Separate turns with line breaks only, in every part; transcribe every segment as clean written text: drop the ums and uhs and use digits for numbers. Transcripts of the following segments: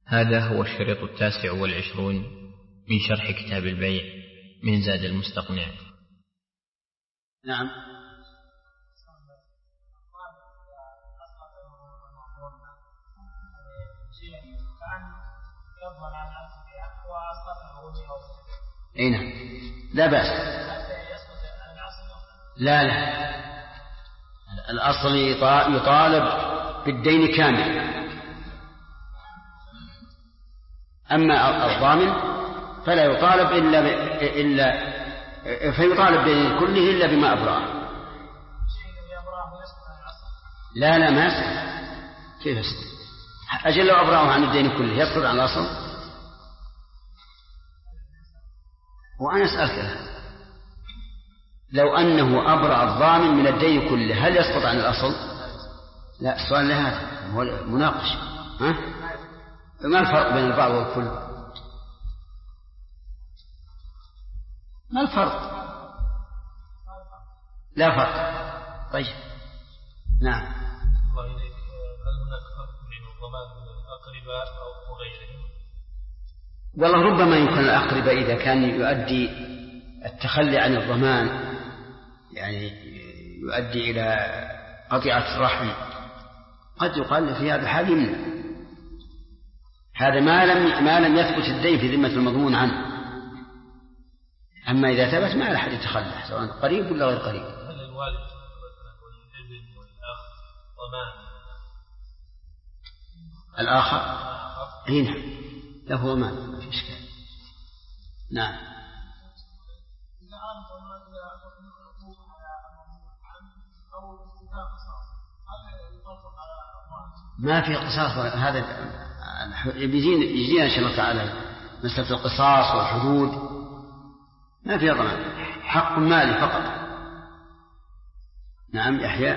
هذا هو الشريط 29 من شرح كتاب البيع من زاد المستقنع.
نعم. أي نعم، لا بأس. لا الأصل يطالب بالدين كامل، أما الضامن فلا يطالب فيطالب بالدين كله إلا بما أبراه. لا ما يسقط. كيف يسقط؟ أجل لو أبراه عن الدين كله يسقط عن الأصل. وأنا أسألك، لو أنه أبرأ الضامن من الدين كله هل يسقط عن الأصل؟ لا، السؤال لهذا هو مناقش. ما الفرق بين البعض والكل؟ ما الفرق؟ لا فرق. طيب نعم.
الله إليك، هل هناك فرق بين الضمان الأقرباء أو غيرهم؟
والله ربما يمكن الأقرباء إذا كان يؤدي التخلي عن الضمان يعني يؤدي إلى قطيعة الرحم، قد يقال في هذا الحال يمنع. هذا ما لم يثبت الدين في ذمة المضمون عنه. أما إذا ثبت ما أحد يتخلى سواء قريب ولا غير قريب.
هل الوالد والابن والأخ ضمان
الآخر؟ هنا له ضمان، ما في إشكال. نعم. ما في قصاص. هذا يجينا إن شاء الله تعالى مسألة القصاص والحدود ما فيها ضمان، حق مالي فقط. نعم يحيى،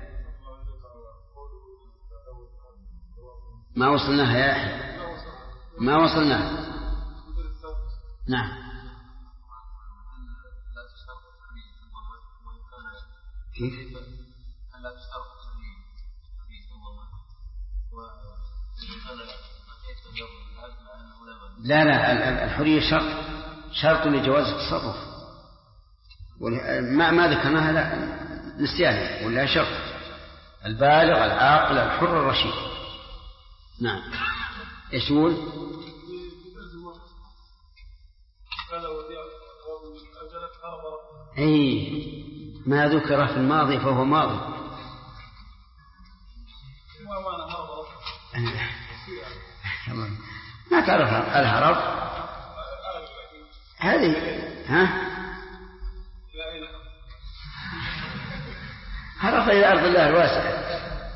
ما وصلناها يا يحيى، ما وصلناها. نعم. كيف؟ لا الحرية شرط لجواز التصرف، ما ذكرناها لا نسيانه ولا شرط. البالغ العاقل الحر الرشيد. نعم. ايش يقول؟ اي ما ذكر في الماضي فهو ماضي. ما تعرف الهرب هذه؟ هرب إلى أرض الله الواسعة.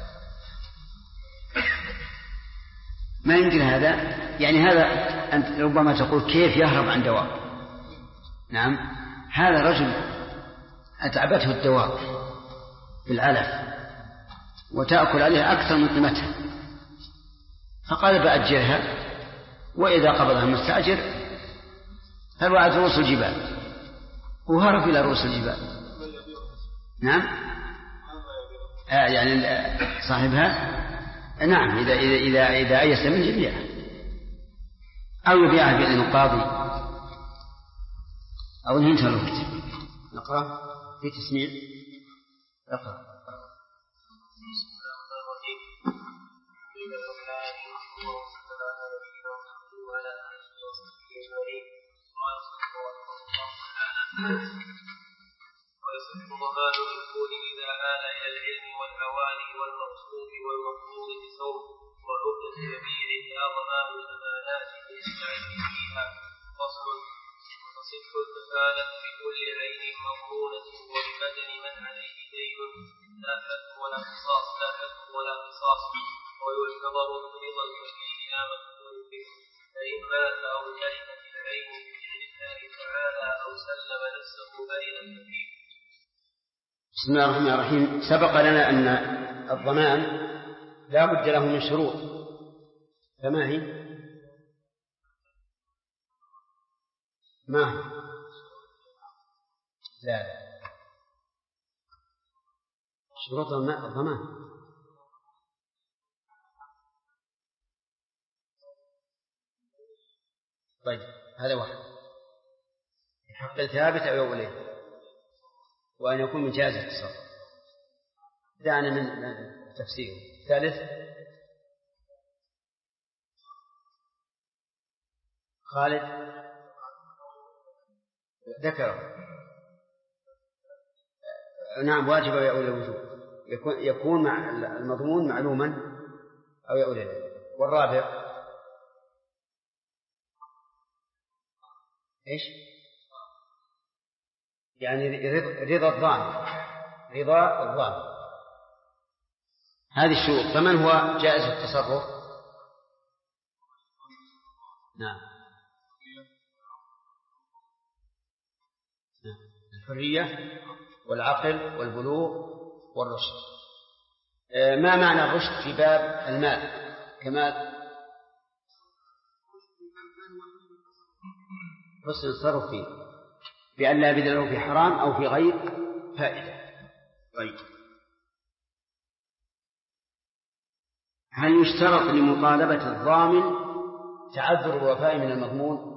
ما يمكن هذا. يعني هذا أنت ربما تقول كيف يهرب عن دواء. نعم، هذا رجل أتعبته الدواء بالعلف وتأكل عليها أكثر من قيمتها، فقال بأجرها، وإذا قبضها المستأجر فالوعد رؤوس الجبال، وهرب إلى رؤوس الجبال. نعم. يعني صاحبها نعم إذا أيس من يبيعها أو يبيعها بإذن القاضي أو انتهى الوقت. نقرأ في تسميع. اقرأ.
ويصح ضمان المفعول إذا آل إلى العلم والأواني والمقصود والمفروض بثوب وعقدة يبيع لا ضمان الأمانات ليستعد فيها. فصل. وتصح الكفالة بكل عين مضمونة وببدن من عليه دين لا حد ولا قصاص ويعتبر رضا الكفيل لا مدخول به، فإن مات أو تركت العين بفعل الله تعالى أو سلم نفسه بين الكفيل.
بسم الله الرحمن الرحيم. سبق لنا أن الضمان لا بد له من شروط، فما هي؟ ما هي؟ لا شروط الضمان طيب هذا واحد حق ثابت أو يقولين، وأن يكون من جائز التصرف. دعنا من تفسيره. ثالث خالد ذكره. نعم واجب أو يؤول الوجوب، يكون مع المضمون معلوما أو يؤول إليه. والرابع إيش؟ يعني رضا الضامن، رضا الضامن. هذه الشروط. فمن هو جائز التصرف؟ نعم الحرية والعقل والبلوغ والرشد. ما معنى الرشد في باب المال كمال؟ حسن التصرف فيه بأن لا يبذل له في حرام أو في غير فائدة. طيب هل يشترط لمطالبة الضامن تعذر الوفاء من المضمون؟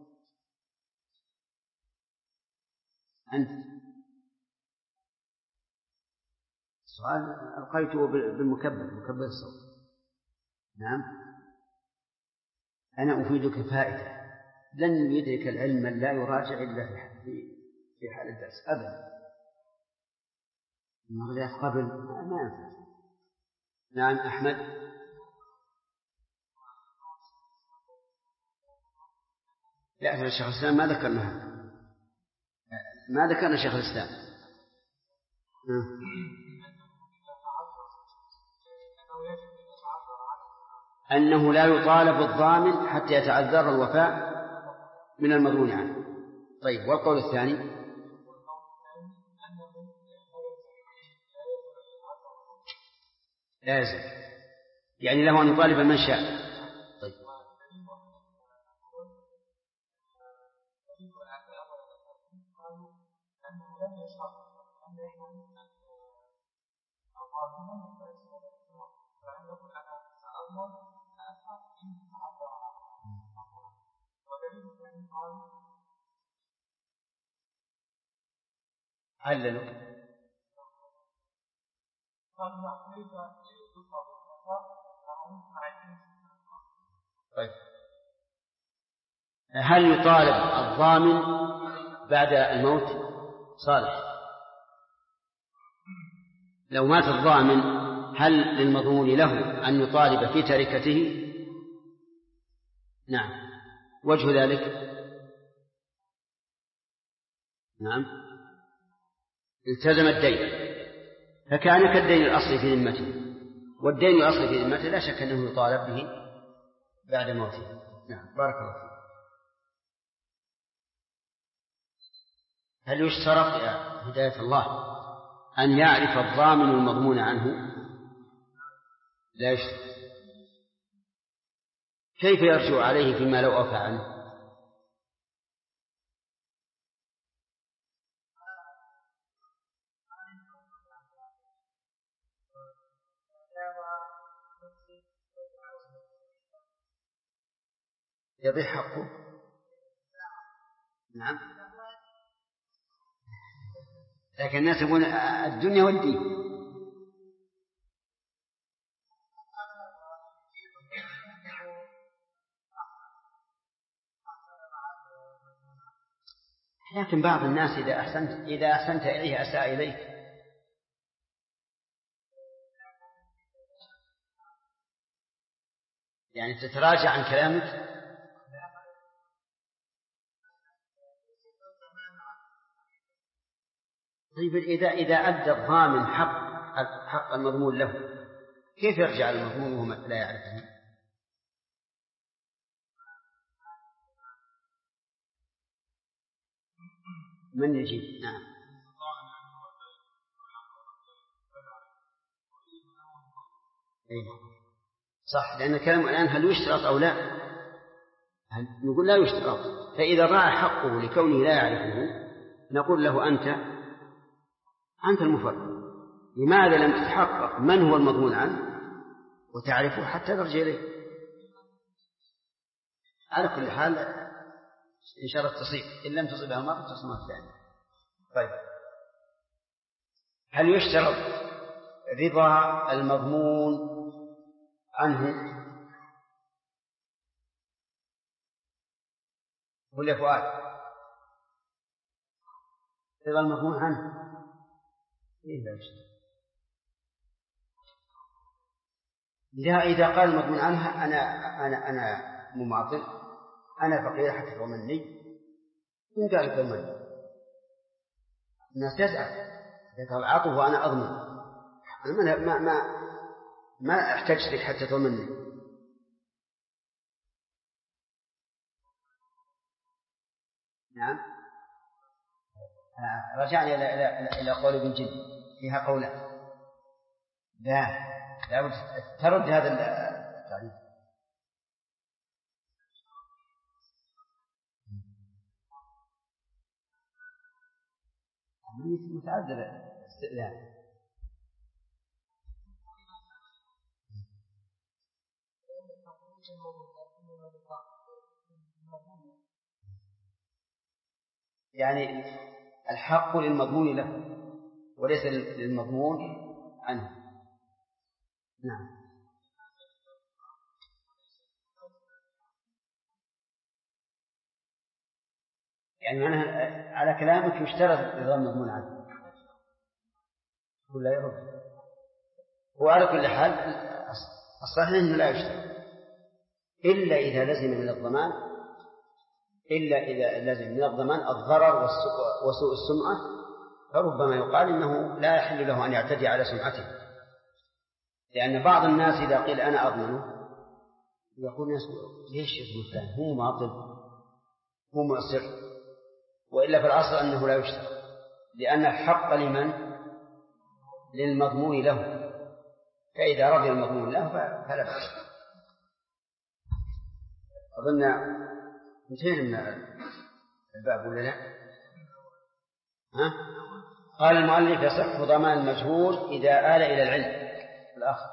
أنت السؤال ألقيته بالمكبر الصوت. نعم أنا أفيدك فائدة. لن يدرك العلم من لا يراجع إلا في حال الدرس أبدا. المغرب قبل ما ينفع. نعم أحمد. لا شيخ الإسلام ما ذكرنا، ما ذكرنا شيخ الإسلام. أنه لا يطالب الضامن حتى يتعذر الوفاء من المضمون عنه. طيب والقول الثاني؟ لازم يعني له أن يطالب من شاء. طيب عللوا. طيب هل يطالب الضامن بعد الموت؟ صالح لو مات الضامن هل للمضمون له أن يطالب في تركته؟ نعم. وجه ذلك؟ نعم التزم الدين فكان كالدين الأصلي في ذمته، والدين الأصلي في ذمته لا شك أنه يطالب به بعد موته. نعم بارك الله فيك. هل يشترط يا هداية الله أن يعرف الضامن المضمون عنه؟ لا يشترط. كيف يرجع عليه فيما لو أوفى عنه؟ يضيع حقه. نعم لكن الناس يقول الدنيا والدين. لكن بعض الناس إذا أحسنت إليه أساء إليك. يعني تتراجع عن كلامك. طيب إذا أدى الضامن حق المضمون له كيف يرجع المضمون وهو لا يعرفه؟ من يجيب؟ نعم صح. لأن الكلام الآن هل يشترط أو لا؟ نقول لا يشترط. فإذا ضاع حقه لكونه لا يعرفه نقول له أنت المفرط. لماذا لم تتحقق من هو المضمون عنه وتعرفه حتى ترجع إليه؟ على كل حال إن شاء الله تصيب، إن لم تصيبها مرة تصيبها الثانية. طيب، هل يشترط رضا المضمون عنه؟ قل يا فؤاد، رضا المضمون عنه إيه لا يشترط. إذا قال المضمون عنها أنا مماطل، أنا فقير حتى تضمني، من قال تضمني الناس تسأل إذا قال عطف وأنا أضمن، أنا ما أحتاج لك حتى تضمني. نعم، رجعنا إلى قول ابن جد فيها قولان. لا ترد هذا التعريف. عملية متعذرة استئذان. يعني الحق للمضمون له وليس للمضمون عنه. نعم، يعني معناها على كلامك يشترط رضا المضمون عنه ولا يرد. وعلى كل حال الصحيح أنه لا يشترط إلا إذا لزم من الضمان، إلا إذا لزم من الضمان الضرر وسوء السمعة، فربما يقال إنه لا يحل له أن يعتدي على سمعته، لأن بعض الناس إذا قيل أنا أضمنه يقول الناس ليش يضمن الثاني، هو معطل هو مؤثر، وإلا في الأصل أنه لا يشترط، لأن الحق لمن؟ للمضمون له، فإذا رضي المضمون له فلا بأس. أظن انتهينا من الباب ولا لا؟ قال المؤلف يصح ضمان المجهول إذا آل إلى العلم. الآخر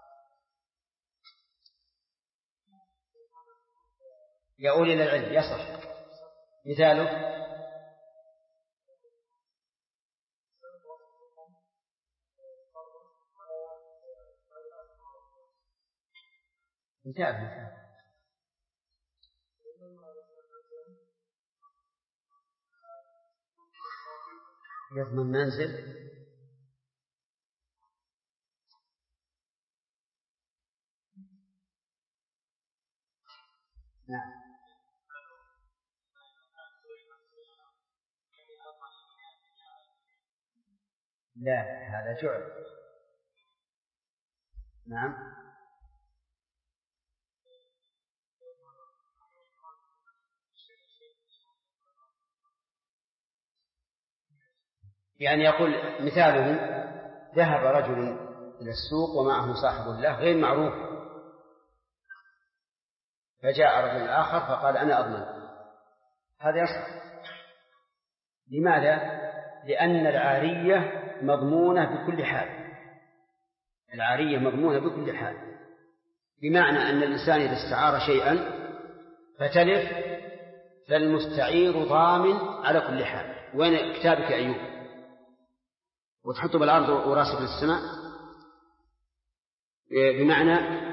يؤول إلى العلم يصح. مثاله مثال يضمن منزل نعم لا هذا جعل. نعم يعني يقول مثاله ذهب رجل إلى السوق ومعه صاحب له غير معروف، فجاء رجل آخر فقال أنا أضمن، هذا يصح. لماذا؟ لأن العارية مضمونة بكل حال، العارية مضمونة بكل حال، بمعنى أن الإنسان إذا استعار شيئا فتلف فالمستعير ضامن على كل حال. وين كتابك يا أيوب؟ وتحطه بالأرض وراسه في السماء، بمعنى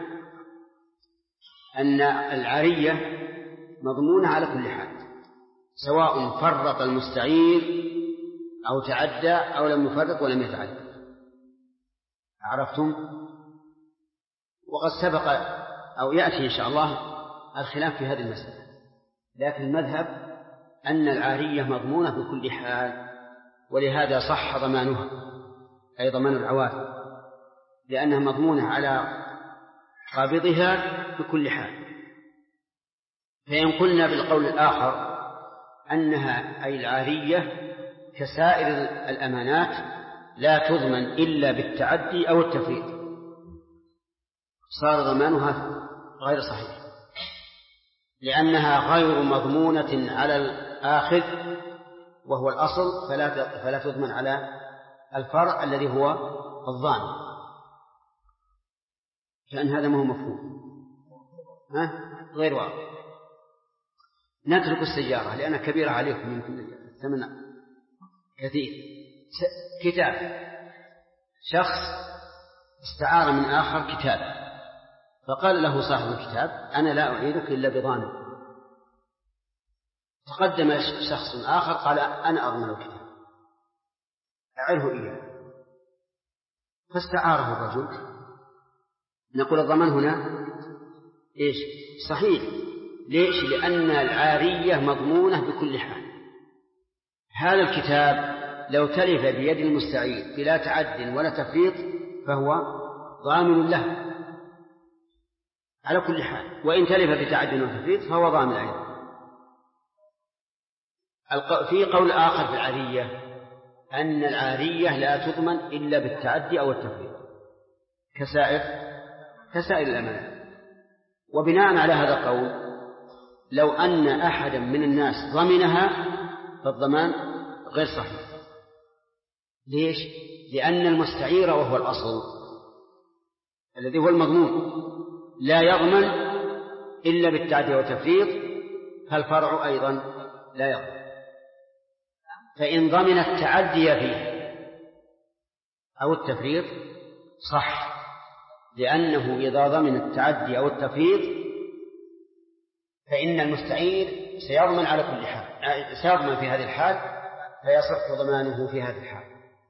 أن العارية مضمونة على كل حال، سواء فرط المستعير أو تعدى أو لم يفرط ولم يتعدى. عرفتم؟ وقد سبق أو يأتي إن شاء الله الخلاف في هذه المسألة، لكن المذهب أن العارية مضمونة بكل حال، ولهذا صح ضمانها أي ضمان العوارض، لأنها مضمونة على قابضها بكل حال. فإن قلنا بالقول الآخر أنها أي العارية كسائر الأمانات لا تضمن إلا بالتعدي أو التفريط، صار ضمانها غير صحيح، لأنها غير مضمونة على الآخذ وهو الأصل، فلا تضمن على الفرع الذي هو الضامن. لأن هذا ما هو مفهوم، غير واضح. نترك السيارة لأنها كبيرة عليكم يمكن الثمن كثير. كتاب، شخص استعار من آخر كتاب، فقال له صاحب الكتاب أنا لا أعيدك إلا بضامن. تقدم شخص آخر قال أنا أضمن الكتاب أعره إياه، فاستعاره الرجل. نقول الضمان هنا إيش؟ صحيح. ليش؟ لأن العارية مضمونة بكل حال. هذا الكتاب لو تلف بيد المستعير بلا تعد ولا تفريط فهو ضامن له على كل حال، وإن تلف بتعد وتفريط فهو ضامن أيضا. في قول آخر في العارية أن العارية لا تضمن إلا بالتعدي أو التفريط كسائر الأمانات. وبناء على هذا القول لو أن أحدا من الناس ضمنها فالضمان غير صحيح. ليش؟ لأن المستعير وهو الأصل الذي هو المضمون لا يضمن إلا بالتعدي والتفريط، فالفرع أيضا لا يضمن. فإن ضمن التعدي فيه أو التفريط صح، لأنه إذا ضمن التعدي أو التفريط فإن المستعير سيضمن على كل حال، سيضمن في هذه الحال فيصح ضمانه في هذه الحال.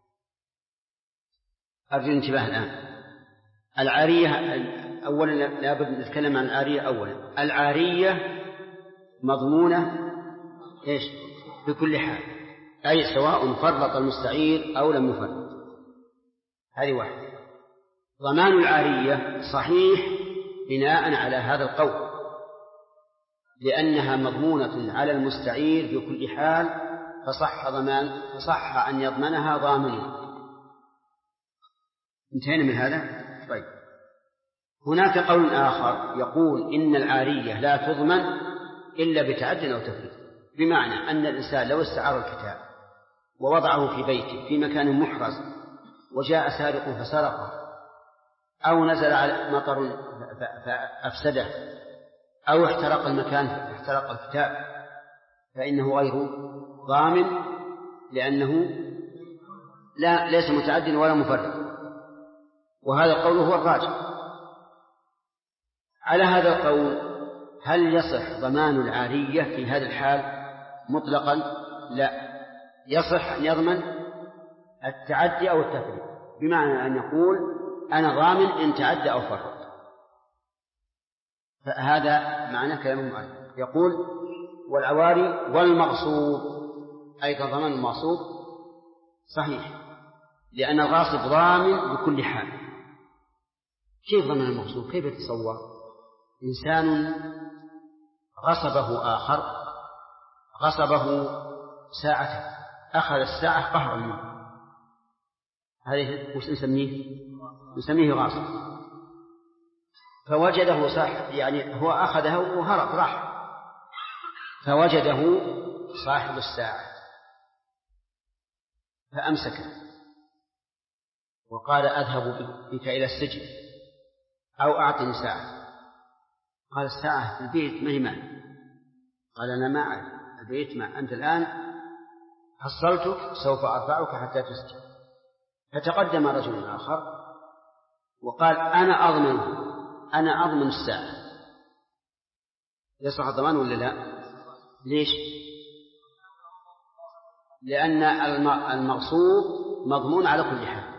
أرجو الانتباه الآن. العارية أولا لابد نتكلم عن العارية أولا. العارية مضمونة إيش؟ بكل حال، أي سواء فرط المستعير أو لم يفرط. هذه واحدة. ضمان العارية صحيح بناء على هذا القول، لأنها مضمونة على المستعير بكل حال، فصح أن يضمنها ضامن. انتهينا من هذا؟ طيب. هناك قول آخر يقول إن العارية لا تضمن إلا بتعد أو تفريط، بمعنى أن الإنسان لو استعار الكتاب ووضعه في بيته في مكان محرز وجاء سارق فسرقه، أو نزل على مطر فأفسده، أو احترق المكان فاحترق الكتاب، فإنه غير ضامن، لأنه ليس متعد ولا مفرط. وهذا القول هو الراجح. على هذا القول هل يصح ضمان العارية في هذا الحال مطلقا؟ لا، يصح أن يضمن التعدي أو التفريط، بمعنى أن يقول أنا ضامن إن تعدى أو فرط. فهذا معنى كلام المؤلف. يقول والعواري والمغصوب أيضا ضمان المغصوب صحيح، لأن الغاصب ضامن بكل حال. كيف ضمن المغصوب؟ كيف يتصور؟ إنسان غصبه آخر، غصبه ساعة، أخذ الساعة قهرا منه، هذه وش نسميه غاصب. فوجده صاحب، يعني هو أخذها وهرب راح، فوجده صاحب الساعة فأمسكه وقال أذهب بك إلى السجن أو أعطني ساعة. قال الساعة في البيت ما هي معي. قال أنا ما أعرف البيت مع أنت الآن حصلتك سوف أرفعك حتى تسجن. فتقدم رجل آخر وقال أنا أضمن الساعة. يصح الضمان ولا لا؟ ليش؟ لأن المغصوب مضمون على كل حال،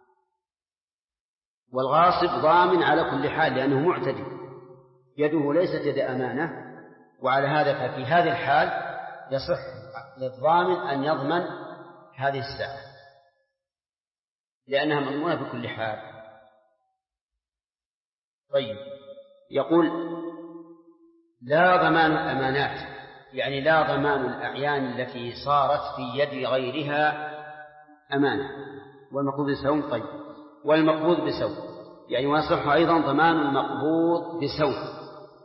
والغاصب ضامن على كل حال لأنه معتدي، يده ليست يد أمانة. وعلى هذا ففي هذه الحال يصح للضامن أن يضمن هذه الساعة لأنها مضمونة بكل حال. طيب، يقول لا ضمان الأمانات، يعني لا ضمان الأعيان التي صارت في يد غيرها أمانة. والمقبوض بسوم. طيب، والمقبوض بسوم يعني ويصح أيضا ضمان المقبوض بسوم.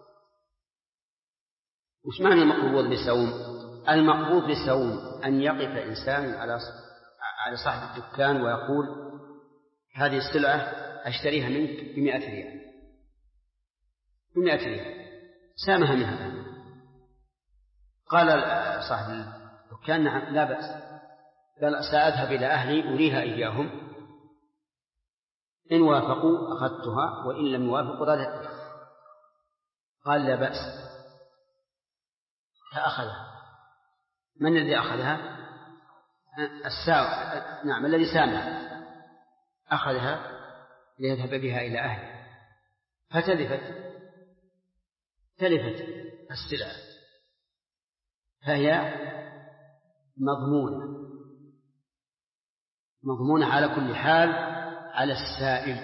وش معنى المقبوض بسوم؟ المقبوض بسوم أن يقف إنسان على صاحب الدكان ويقول هذه السلعة أشتريها منك ب100 ريال، ب100 ريال، سامها منها، قال صاحب الدكان نعم لا بأس، قال سأذهب إلى أهلي أريها إياهم، إن وافقوا أخذتها وإن لم يوافقوا رددتها. قال لا بأس، فأخذها. من الذي أخذها؟ نعم الذي سامع أخذها ليذهب بها إلى أهله، فتلفت السلعة، فهي مضمونة على كل حال على السائل،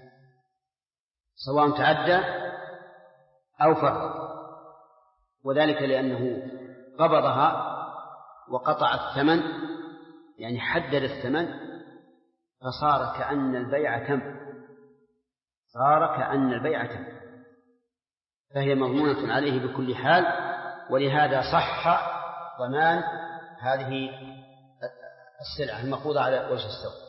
سواء تعدى أو فرط، وذلك لأنه قبضها وقطع الثمن، يعني حدد الثمن، فصار كأن البيع تم، فهي مضمونة عليه بكل حال، ولهذا صح ضمان هذه السلعة المقبوضة على وجه السوق.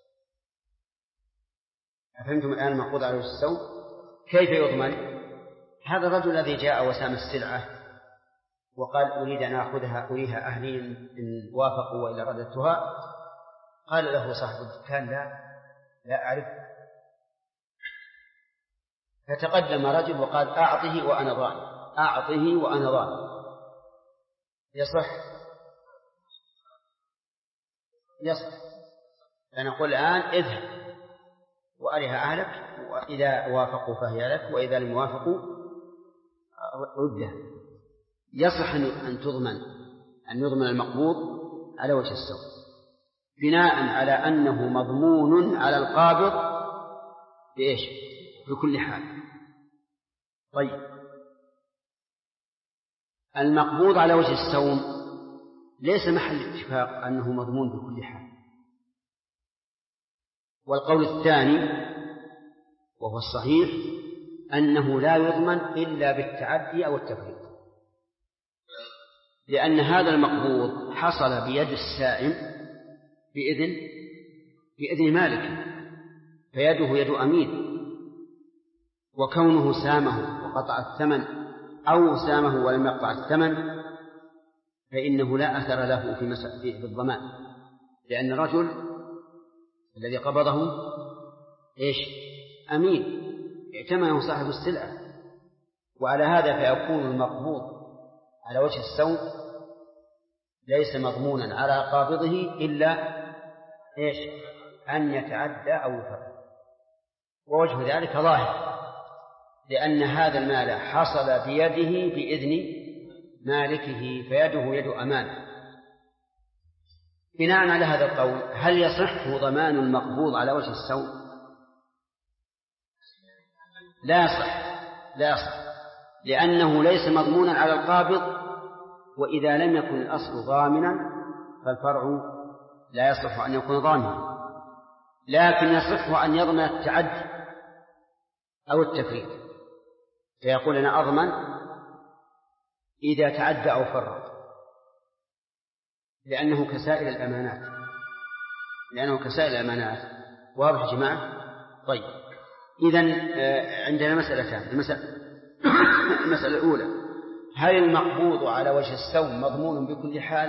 أفهمتم الآن المقبوضة على وجه السوق كيف يضمن؟ هذا الرجل الذي جاء وسام السلعة وقال أريد أن أخذها أريها أهلي إن وافقوا وإلا رددتها، قال له صاحب الدكان لا أعرف، فتقدم رجل وقال أعطه وأنا ضامن. يصح؟ فنقول الآن اذهب وأرها أهلك، وإذا وافقوا فهي لك، وإذا لم يوافقوا ردها. يصح أن يضمن المقبوض على وجه السوق بناء على أنه مضمون على القابض بإيش؟ بكل حال. طيب، المقبوض على وجه السوم ليس محل اتفاق أنه مضمون بكل حال، والقول الثاني وهو الصحيح أنه لا يضمن إلا بالتعدي أو التفريط، لأن هذا المقبوض حصل بيد السائم بإذن مالك، فيده يد أمين، وكونه سامه وقطع الثمن أو سامه ولم يقطع الثمن فإنه لا أثر له في الضمان، لأن الرجل الذي قبضه إيش؟ أمين، ائتمنه صاحب السلعة، وعلى هذا فيكون المقبوض على وجه السوء ليس مضمونا على قابضه إلا إيش؟ أن يتعدى أو يفرط. ووجه ذلك ظاهر، لأن هذا المال حصل بيده بإذن مالكه، فيده يد أمان. بناء على هذا القول هل يصح ضمان المقبوض على وجه السوء؟ لا يصح، لأنه ليس مضمونا على القابض، وإذا لم يكن الأصل ضامنا فالفرع لا يصح أن يكون ضامنا، لكن يصح أن يضمن التعدي أو التفريط، فيقول أنا أضمن إذا تعدى أو فرط، لأنه كسائر الأمانات. واضح يا جماعة؟ طيب، إذن عندنا مسألتان. المسألة الأولى: هل المقبوض على وجه السوم مضمون بكل حال؟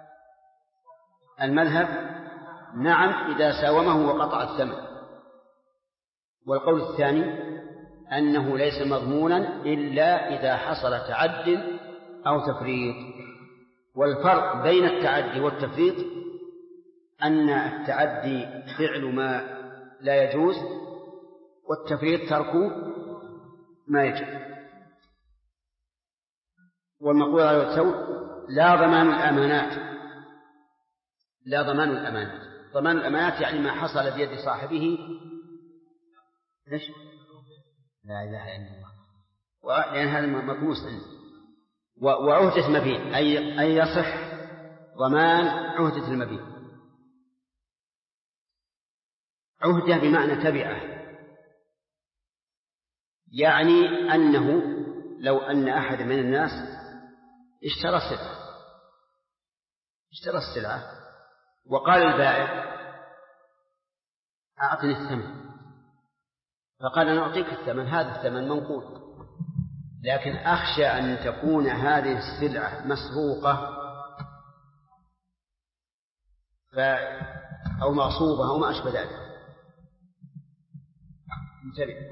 المذهب نعم إذا ساومه وقطع الثمن. والقول الثاني أنه ليس مضمونا إلا إذا حصل تعد أو تفريط. والفرق بين التعدي والتفريط أن التعدي فعل ما لا يجوز، والتفريط ترك ما يجب. والمقبوض على وجه السوء لا ضمان الأمانات. ضمان الأمانات يعني ما حصل بيد صاحبه ليش؟ لا إله إلا الله، لأن هذا مكنوس عنه. وعهدة المبيع أي يصح ضمان عهدة المبيع. عهدة بمعنى تبعه، يعني أنه لو أن أحد من الناس اشترى السلعة وقال البائع أعطني الثمن، فقال أنا أعطيك الثمن، هذا الثمن منقول، لكن أخشى أن تكون هذه السلعة مسروقة أو مغصوبة أو ما أشبه ذلك. انتبه،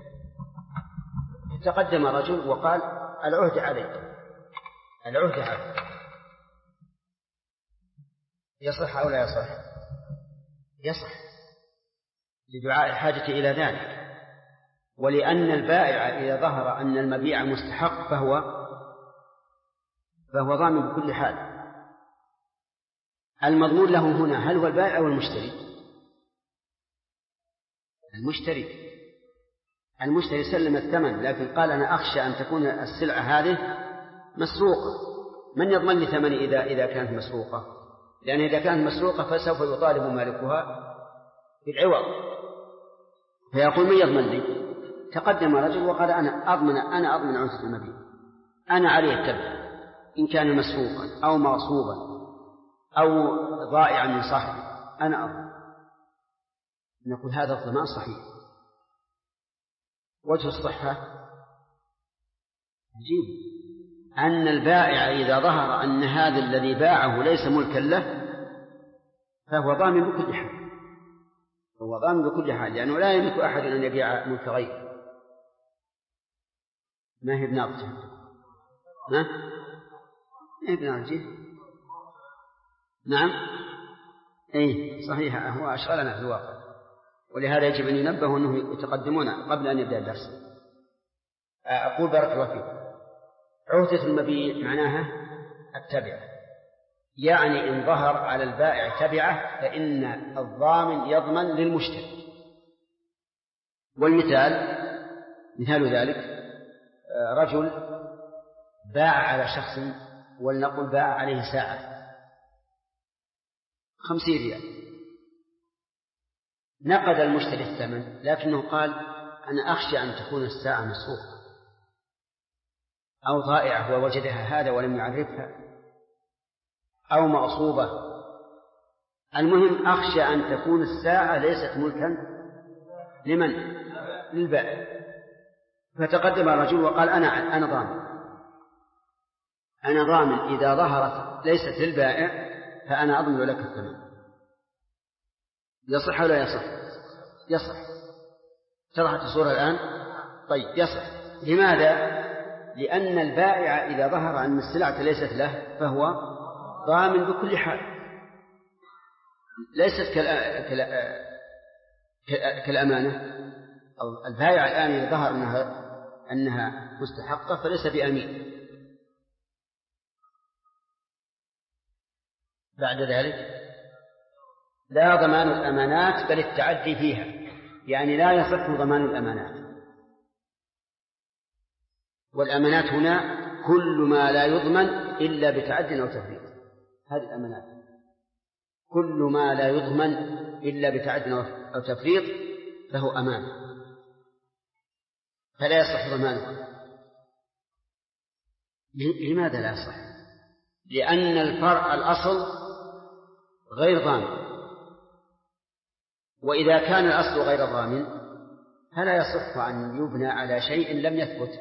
تقدم رجل وقال العهد عليك، العهد عليك، يصح أو لا يصح؟ يصح لدعاء الحاجة إلى ذلك، ولأن البائع إذا ظهر أن المبيع مستحق فهو ضامن بكل حال. المضمون له هنا هل هو البائع أو المشتري؟ المشتري سلم الثمن، لكن قال أنا أخشى أن تكون السلعة هذه مسروقة. من يضمن لي ثمني إذا كانت مسروقة؟ لأن إذا كانت مسروقة فسوف يطالب مالكها بالعوض، فيقول من يضمن لي؟ تقدم رجل وقال أنا أضمن عهدة المبيع، أنا علي التبع إن كان مسروقا أو مغصوبا أو ضائعا من صاحبه، أنا أضمن. نقول هذا الضمان صحيح. وجه الصحة عجيب، أن البائع إذا ظهر أن هذا الذي باعه ليس ملكا له فهو ضامن بكل حال، هو ضامن بكل حال، لأنه لا يملك أحد أن يبيع ملك غيره. ما هي بناقته؟ ما هي بناقته؟ نعم، أي صحيح، هو أشغلنا في الواقع، ولهذا يجب أن ينبه أنه يتقدمون قبل أن يبدأ الدرس. أقول بارك الله فيك، عهدة المبيع معناها التبعة، يعني إن ظهر على البائع تبعة فإن الضامن يضمن للمشتري. والمثال مثال ذلك رجل باع على شخص، ولنقل باع عليه ساعة 50 ريال، نقد المشتري الثمن، لكنه قال أنا أخشى أن تكون الساعة مسروقة أو ضائعة ووجدها هذا ولم يعرفها أو مغصوبة. المهم أخشى أن تكون الساعة ليست ملكا لمن؟ للبائع. فتقدم الرجل وقال أنا ضامن إذا ظهرت ليست للبائع فأنا أضمن لك الثمن. يصح ولا يصح؟ يصح. اتضحت الصورة الآن؟ طيب يصح. لماذا؟ لأن البائع إذا ظهر أن السلعة ليست له فهو ضامن بكل حال، ليست كالأمانة. البائع الآن إذا ظهر أنها مستحقة فليس بأمين. بعد ذلك لا ضمان الأمانات بل التعدي فيها، يعني لا يصح ضمان الأمانات. والأمانات هنا كل ما لا يضمن إلا بتعد أو تفريط، هذه الأمانات كل ما لا يضمن إلا بتعد أو تفريط فهو أمانة، فلا يصح ضمانه. لماذا لا يصح؟ لأن الأصل غير ضامن، وإذا كان الأصل غير ضامن فلا يصح أن يبنى على شيء لم يثبت.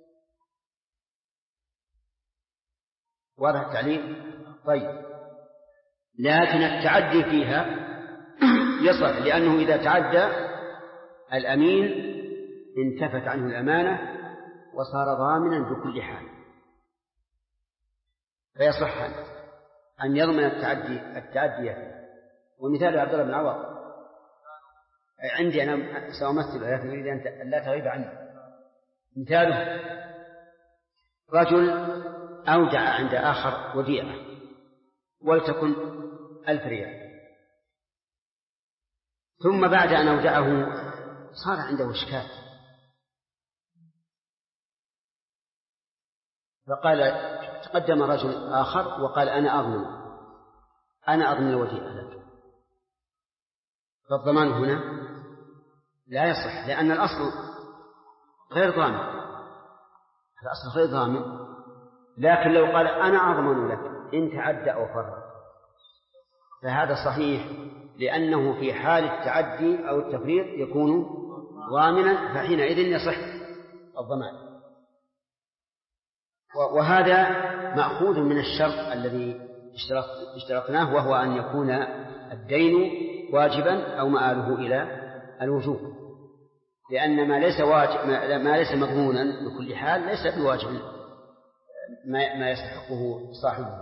واضح التعليم؟ طيب، لكن التعدي فيها يصح، لأنه إذا تعدى الأمين انتفت عنه الأمانة وصار ضامنا بكل حال، فيصح أن يضمن التعدي. ومثال عبد الله بن عوض عندي أنا سأمثل، لكن أريد أن لا تغيب عني. مثاله رجل أودع عند آخر وديعة ولتكن 1000 ريال، ثم بعد أن أودعه صار عنده إشكال، فقال تقدم رجل آخر وقال أنا أضمن الوديعة لك. فالضمان هنا لا يصح، لأن الأصل غير ضامن. لكن لو قال أنا أضمن لك إن تعدى أو فرط فهذا صحيح، لأنه في حال التعدي أو التفريط يكون ضامنا، فحينئذ يصح الضمان. وهذا مأخوذ من الشرط الذي اشترطناه، وهو أن يكون الدين واجبا أو مآله إلى الوجوب، لأن ما ليس مضمونا بكل حال ليس بواجب ما يستحقه صاحبه.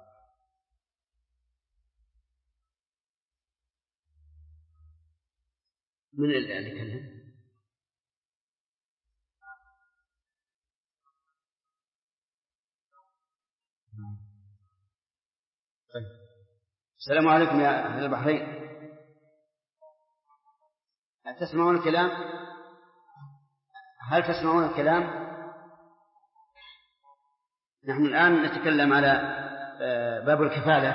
من اللي كلم؟ السلام عليكم يا أهل البحرين، تسمعون الكلام؟ هل تسمعون الكلام؟ نحن الآن نتكلم على باب الكفالة.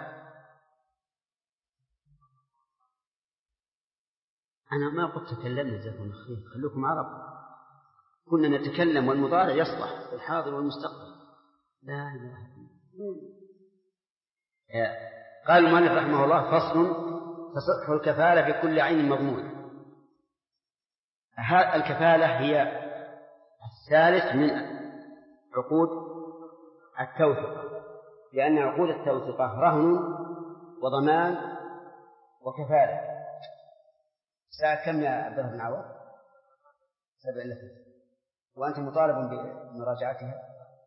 أنا ما قلت تكلمنا جزاكم الله خير، خلوكم عرب، كنا نتكلم والمضارع يصلح في الحاضر والمستقبل. لا إله إلا الله. قال المؤلف رحمه الله: فصل: تصح الكفالة في كل عين مضمون. الكفالة هي الثالث من عقود التوثقة، لأن عقود التوثقة رهن وضمان وكفالة. ساعة كم يا عبد الله بن عوض؟ 7 إلا 3، وأنت مطالب بمراجعتها.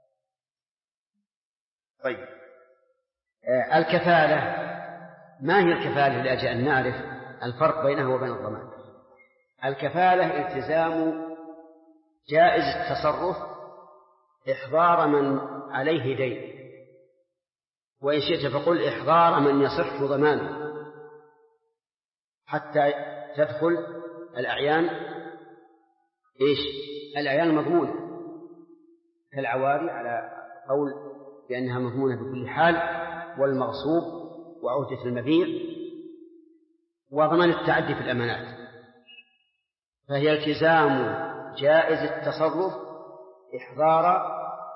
طيب، الكفالة ما هي الكفالة؟ لأجل أن نعرف الفرق بينها وبين الضمان. الكفالة التزام جائز التصرف إحضار من عليه دين، وإن شئت فقل إحضار من يصح ضمانه حتى تدخل الأعيان الأعيان المضمونة كالعواري على قول بأنها مضمونة بكل حال، والمغصوب وعهدة المبيع وضمان التعدي في الأمانات. فهي التزام جائز التصرف إحضار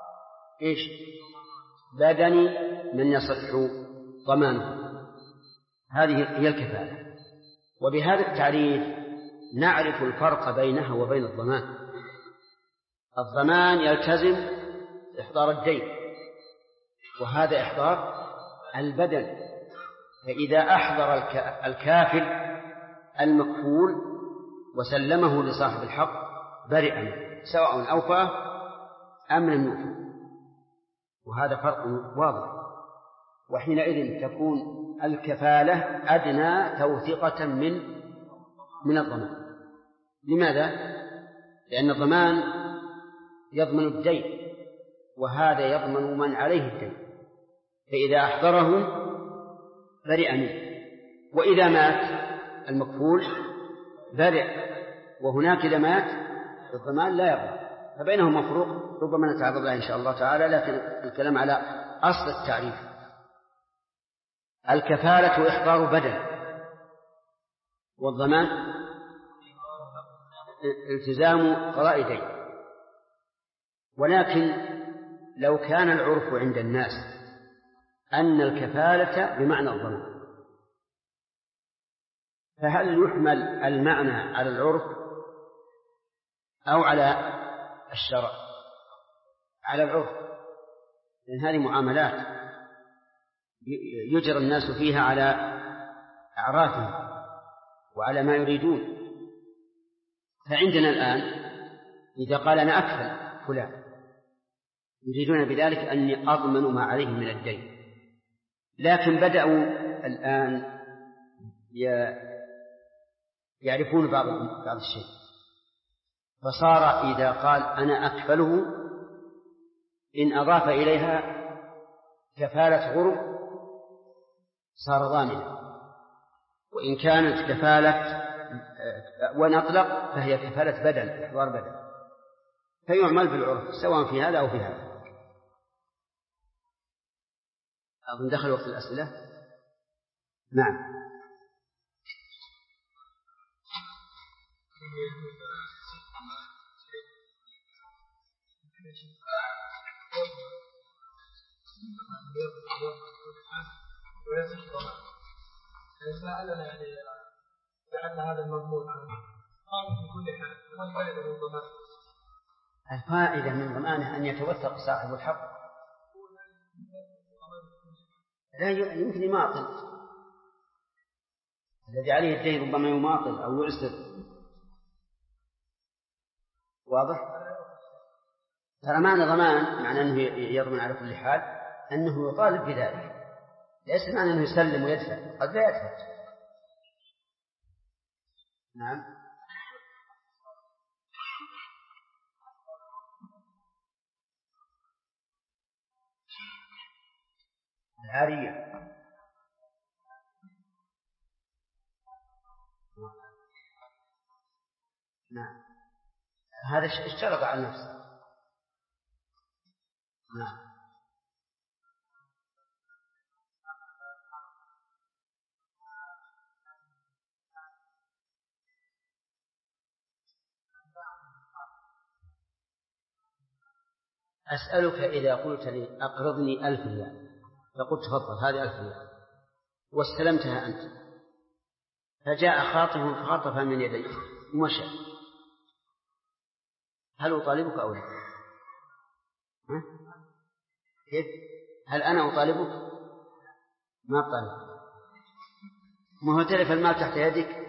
بدن من يصح ضمانه. هذه هي الكفالة. وبهذا التعريف نعرف الفرق بينها وبين الضمان. الضمان يلتزم إحضار الدين، وهذا إحضار البدن. فإذا أحضر الكافل المكفول وسلمه لصاحب الحق برئ منه، سواء أوفى أم لم يوفى، وهذا فرق واضح. وحينئذ تكون الكفالة أدنى توثيقة من الضمان. لماذا؟ لأن الضمان يضمن الدين، وهذا يضمن من عليه الدين، فإذا أحضره برئ منه. وإذا مات المكفول برئ، وهناك إذا مات الضمان لا يضمن، فبينهما فروق ربما نتعرض لها إن شاء الله تعالى، لكن الكلام على أصل التعريف. الكفالة إحضار بدن، والضمان التزام قضاء دين. ولكن لو كان العرف عند الناس أن الكفالة بمعنى الضمان، فهل يحمل المعنى على العرف أو على الشرع؟ على العرف، لأن هذه معاملات يجرى الناس فيها على أعرافهم وعلى ما يريدون. فعندنا الآن إذا قال أنا أكفل فلان، يريدون بذلك أني أضمن ما عليه من الدين، لكن بدأوا الآن يعرفون بعض الشيء، فصار إذا قال أنا أكفله إن أضاف إليها كفالة غرم صار ضامنا، وإن كانت كفالة ونطلق فهي كفالة بدل، إحضار بدل، فيعمل بالعرف سواء في هذا أو في هذا. أظن دخل وقت الأسئلة. نعم.
سألنا يعني لعل هذا المضمون قام في كل حال والفائدة من الضمان.
الفائدة من ضمانه أن يتوثق صاحب الحق، لا يمكن يماطل، الذي عليه الدين ربما يماطل أو يعسر. واضح؟ ترى معنى ضمان معنى أنه يضمن على كل حال أنه يطالب بذلك، ليس معنى أنه يسلم ويدفع، قد لا يدفع. نعم. العارية نعم، هذا اشترط على نفسه. نعم. أسألك إذا قلت لي أقرضني 1000 ريال، فقلت تفضل هذه 1000 ريال واستلمتها أنت، فجاء خاطف فخطف من يديك ومشى، هل أطالبك أو لا؟ كيف؟ هل أنا أطالبك؟ ما أطالبك، ما هو تلف المال تحت يدك،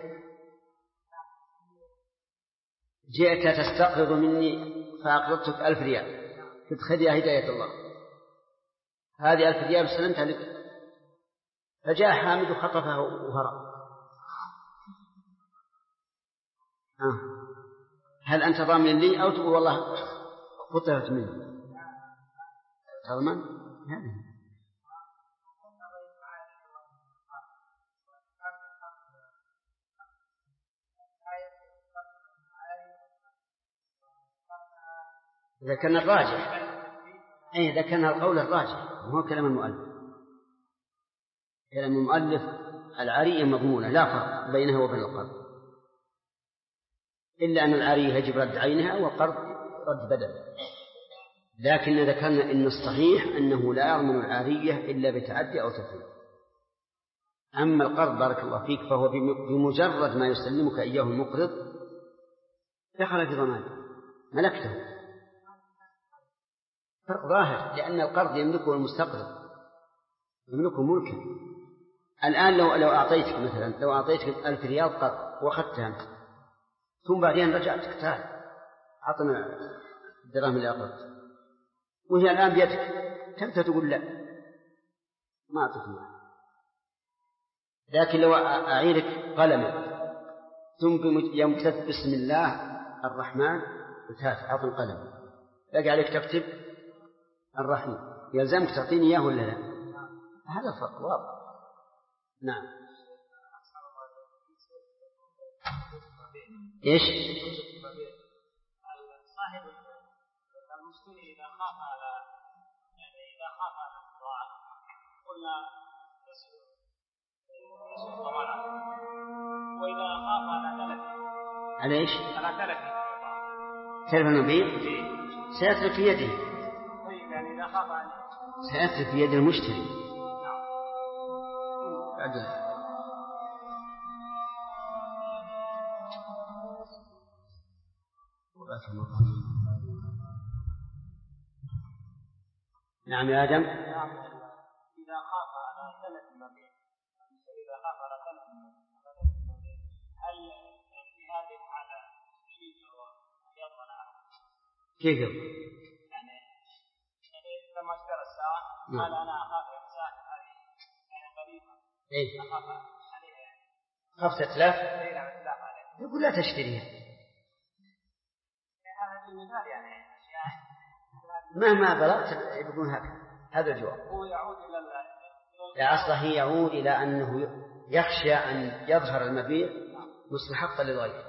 جئت تستقرض مني فأقرضتك 1000 ريال، تدخل يا هداية الله، هذه 1000 ريال سلمتها لك، فجاء حامد وخطفها وهرب، هل أنت ضامن لي أو تقول والله خطفت مني؟ تضمن؟ هذه إذا كان الراجح، أي إذا كان القول الراجح، هو كلام المؤلف. كلام المؤلف العارية مضمونة لا فرق بينها وبين القرض، إلا أن العارية يجب رد عينها والقرض رد بدل. لكن ذكرنا إن الصحيح أنه لا يضمن العارية إلا بتعدي أو تفريط. أما القرض بارك الله فيك فهو بمجرد ما يسلمك إياه المقرض دخل في ضمانه، ملكته، فرق ظاهر، لأن القرض يملكه المستقرض، يملكه ملكا. الآن لو أعطيتك مثلا، لو أعطيتك 1000 ريال قرض وأخذتها أنت، ثم بعدين رجعتك تعال أعطنا الدراهم اللي أقرضت، وهي الآن بيدك، تبدأ تقول لا ما أعطيك. لكن لو أعيرك قلما ثم يوم كتبت بسم الله الرحمن وتاف أعطي القلم، باقي عليك تكتب الرحيم، يلزمك تعطيني إياه ولا لا؟ هذا الفرق واضح. نعم. إيش؟
صاحب المسكين إذا خاف على الضاعة قلنا يسوق ضمانه، وإذا خاف على تلف،
على إيش؟
على
تلف المبيع سيترك في يده.
طيب يعني إذا خاف على
سيترك في يد المشتري. نعم يا آدم.
إذا خاف على تلف المبيع، إذا خاف على تلف المبيع، هل في هذه الحالة يضمن
كيف؟
يعني لما اشترى الساعة قال أنا أخاف الساعة هذه يعني قريبة، أخاف عليها يعني
5000 يقول لا تشتريها.
هذا المثال يعني
مهما بلغت يقولون هذا الجواب.
هو يعود
إلى أصله يعود إلى أنه يخشى أن يظهر المبيع مستحقا للغير،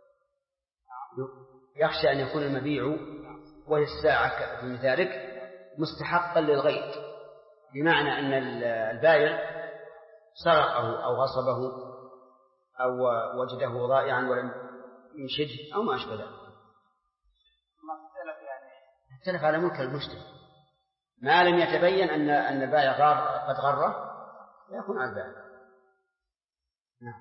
يخشى أن يكون المبيع وهي الساعة في مثالك مستحقا للغير، بمعنى أن البائع سرقه أو غصبه أو وجده ضائعا ولم ينشده أو ما أشبه ذلك. اختلف على ملك المشتري ما لم يتبين أن البائع قد غره ويكون على البائع. نعم.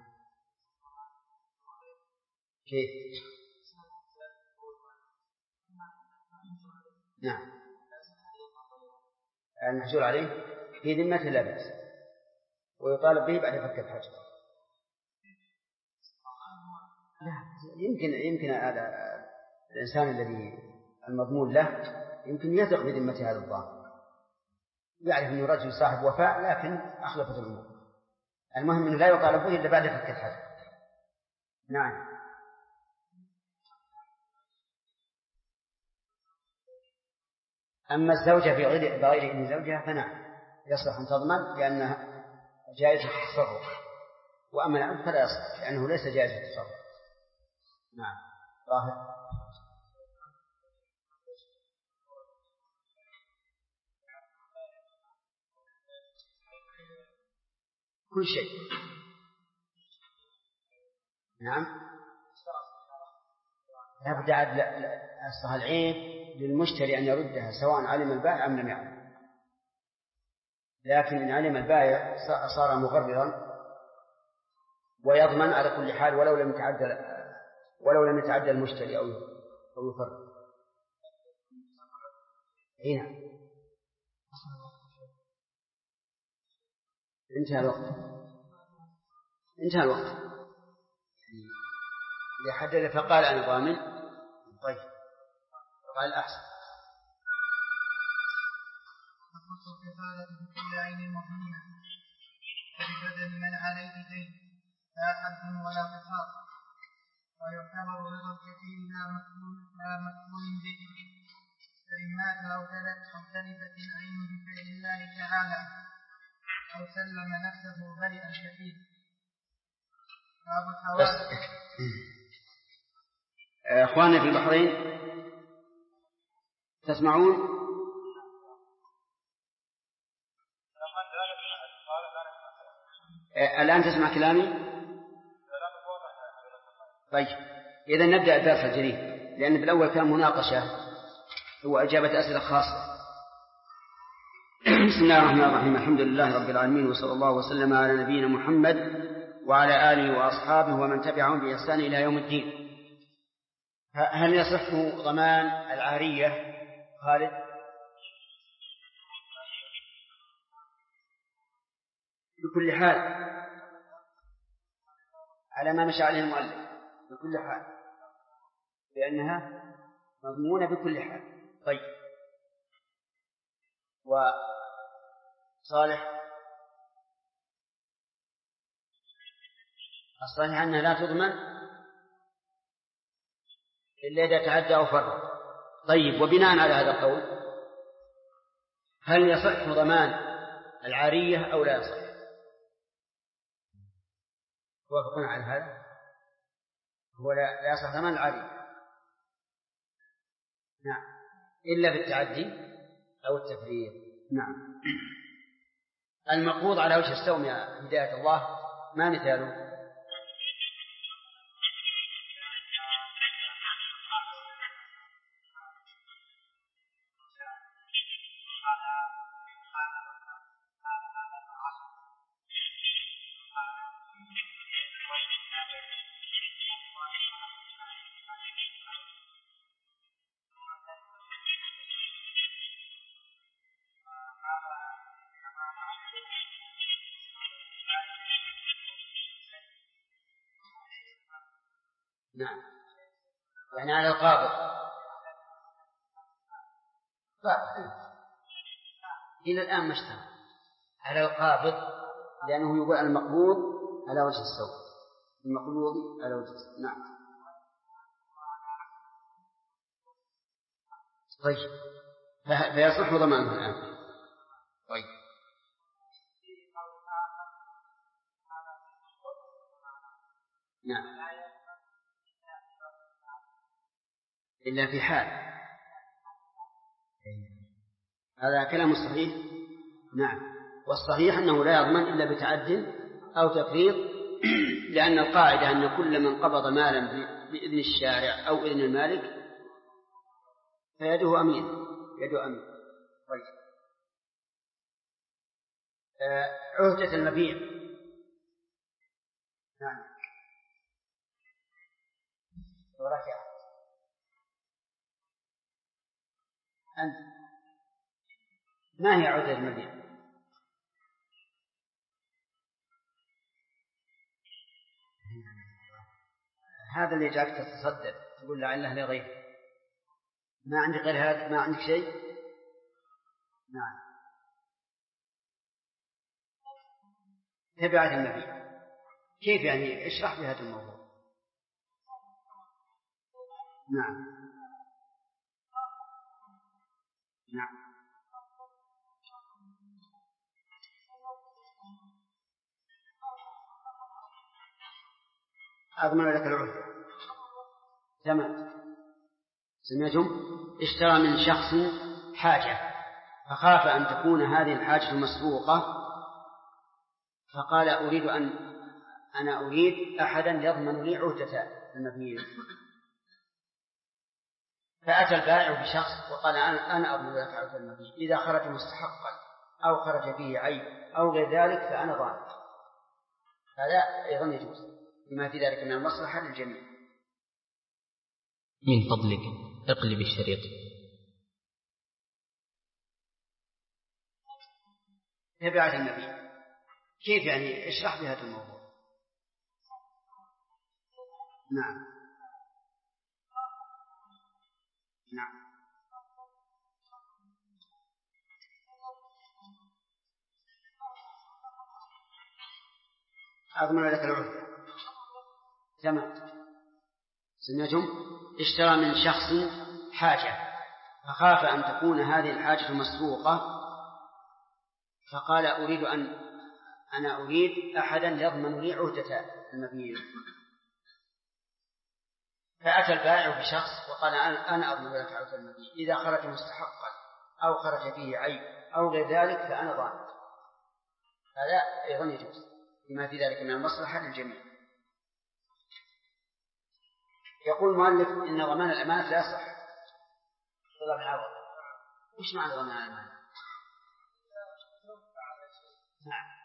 كيف؟ نعم. المحجور عليه في ذمته لا بأس، ويطالب به بعد فك الحجر. لا، يمكن هذا الإنسان الذي المضمون له يمكن يثق بذمة هذا الضامن، يعرف أنه رجل صاحب وفاء، لكن أخلفت الأمور. المهم أنه لا يطالب به إلا بعد فك الحجر. نعم. أما الزوجة بغير إذن زوجها فنعم يصلح أن تضمن لأنها جائزة التصرف، وأما العبد فلا يصلح لأنه ليس جائزة التصرف. نعم. ظاهر كل شيء. نعم. لابد أصلها العيب للمشتري أن يردها سواء علم البائع أم لم يعلم، لكن إن علم البائع صار مغررا ويضمن على كل حال ولو لم يتعدى المشتري أو يفرق. هنا انتهى الوقت لحدد فقال أنا ضامن. طيب قال أحسن.
تخص الكفالة بكل عين مهمة وببدن من عليه دين لا حد ولا قصاص، ويعتبر رضا الكفيل لا مكفول به، فإن مات أو تلفت العين بفعل الله تعالى أو سلم نفسه برئ الكفيل.
أخواننا في البحرين تسمعون؟ الآن تسمع كلامي؟ طيب إذا نبدأ الدرس الجديد، لأن في الأول كان مناقشة وإجابة أسئلة خاصة. بسم الله الرحمن الرحيم. الحمد لله رب العالمين، وصلى الله وسلم على نبينا محمد وعلى آله وأصحابه ومن تبعهم بإحسان إلى يوم الدين. هل يصح ضمان العارية خالد؟ بكل حال على ما مشى عليه المؤلف، بكل حال، لأنها مضمونة بكل حال. طيب وصالح الصحيح أنها لا تضمن إلا إذا تعدى أو فرط. طيب وبناء على هذا القول هل يصح ضمان العارية أو لا يصح؟ توافقون على هذا؟ هو لا يصح ضمان العارية، نعم، إلا بالتعدي أو التفريط. نعم. المقبوض على وجه السوم يا هداية الله ما مثاله؟ نعم، يعني على القابض. إلى الآن ما اشتغل على القابض، لأنه يقول المقبوض على وجه السوء، المقبوض على وجه السوء. نعم. طيب فيصح ضمانه الآن. طيب نعم، إلا في حال، هذا كلام صحيح. نعم، والصحيح أنه لا يضمن إلا بتعد أو تفريط، لأن القاعدة أن كل من قبض مالا بإذن الشارع أو إذن المالك فيده أمين، يده أمين. طيب عهدة المبيع. نعم. أنت ما هي عودة المبيع؟ هذا اللي جاك تتصدق تقول لعله لغيره، ما عندك غير هذا، ما عندك شيء. نعم. تبعة المبيع كيف يعني؟ اشرح بهذا الموضوع. نعم نعم. أضمن لك العهدة. تمام. سمعتم؟ اشترى من شخص حاجة فخاف أن تكون هذه الحاجة مسبوقة، فقال أنا أريد أحدا يضمن لي عهدة المبيع. فأتى البائع بشخص وقال أنا أضمن لك عهدة المبيع، إذا خرج مستحقا أو خرج به عيب أو غير ذلك فأنا ضامن. هذا أيضا يجوز بما في ذلك من المصلحة للجميع.
من فضلك اقلب الشريط.
تبعة المبيع كيف يعني؟ اشرح بهذا الموضوع. نعم نعم. أضمن لك العهدة. تمام. سمعتم؟ اشترى من شخص حاجة فخاف أن تكون هذه الحاجة مسبوقة، فقال أنا أريد أحدا يضمن لي عهدة المبيع. فأتى البائع بشخص وقال أنا أضمن لك عهدة المبيع، إذا خرج مستحقا أو خرج به عيب أو غير ذلك فأنا ضامن. هذا أيضا يجوز بما في ذلك من المصلحة للجميع. يقول المؤلف إن ضمان الأمانة لا يصح. الله بالعوض. وش معنى ضمان الأمانة؟ نعم.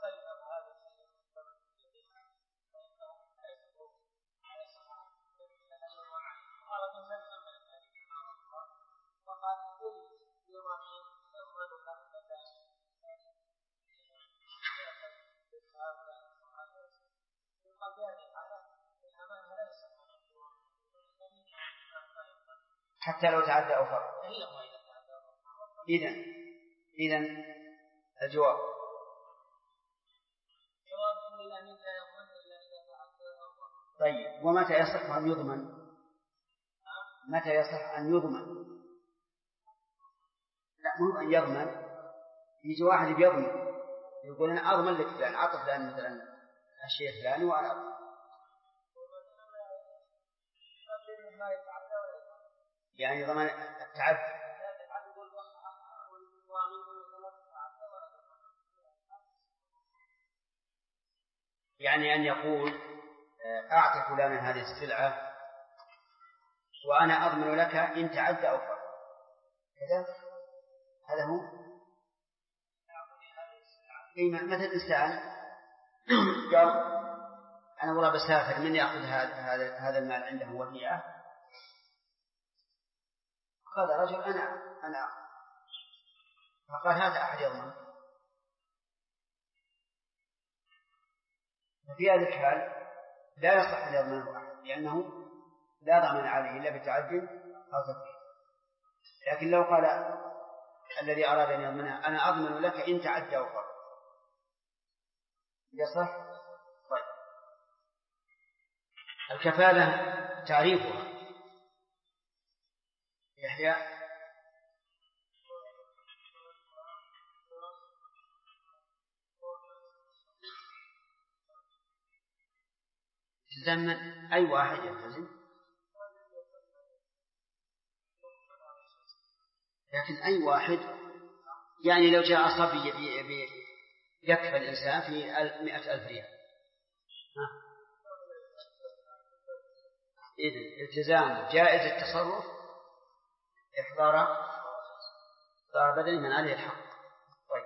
حتى لو تعدى أو فرق. إذن الجواب طيب. ومتى يصح أن يضمن؟ متى يصح أن يضمن؟ لا، مو أن يضمن. يجي واحد بيضمن يقول أنا أضمن لك فلان، عطف فلان مثلا الشيء فلان وأنا أضمن. يعني ضمان التعدي. يعني أن يقول أعطي فلانا هذه السلعة وأنا أضمن لك إن تعدى أو فرق. هذا هو. مثل إنسان قال أنا والله بسافر، من يأخذ هذا المال عنده وديعة؟ قال رجل أنا فقال هذا أحد يضمن. وفي هذا الحال لا يصح أن يضمنه أحد، لأنه لا ضمان عليه إلا بتعد أو تفريط. لكن لو قال الذي أراد أن يضمنه أنا أضمن لك إن تعدى أو فرق يصح. طيب. الكفالة تعريفها يحيى. تزمن أي واحد يلتزم، لكن أي واحد يعني لو جاء صبي يكفى الإنسان في 100,000 ريال. إذن التزام جائز التصرف إحضار بدل من عليه الحق. طيب.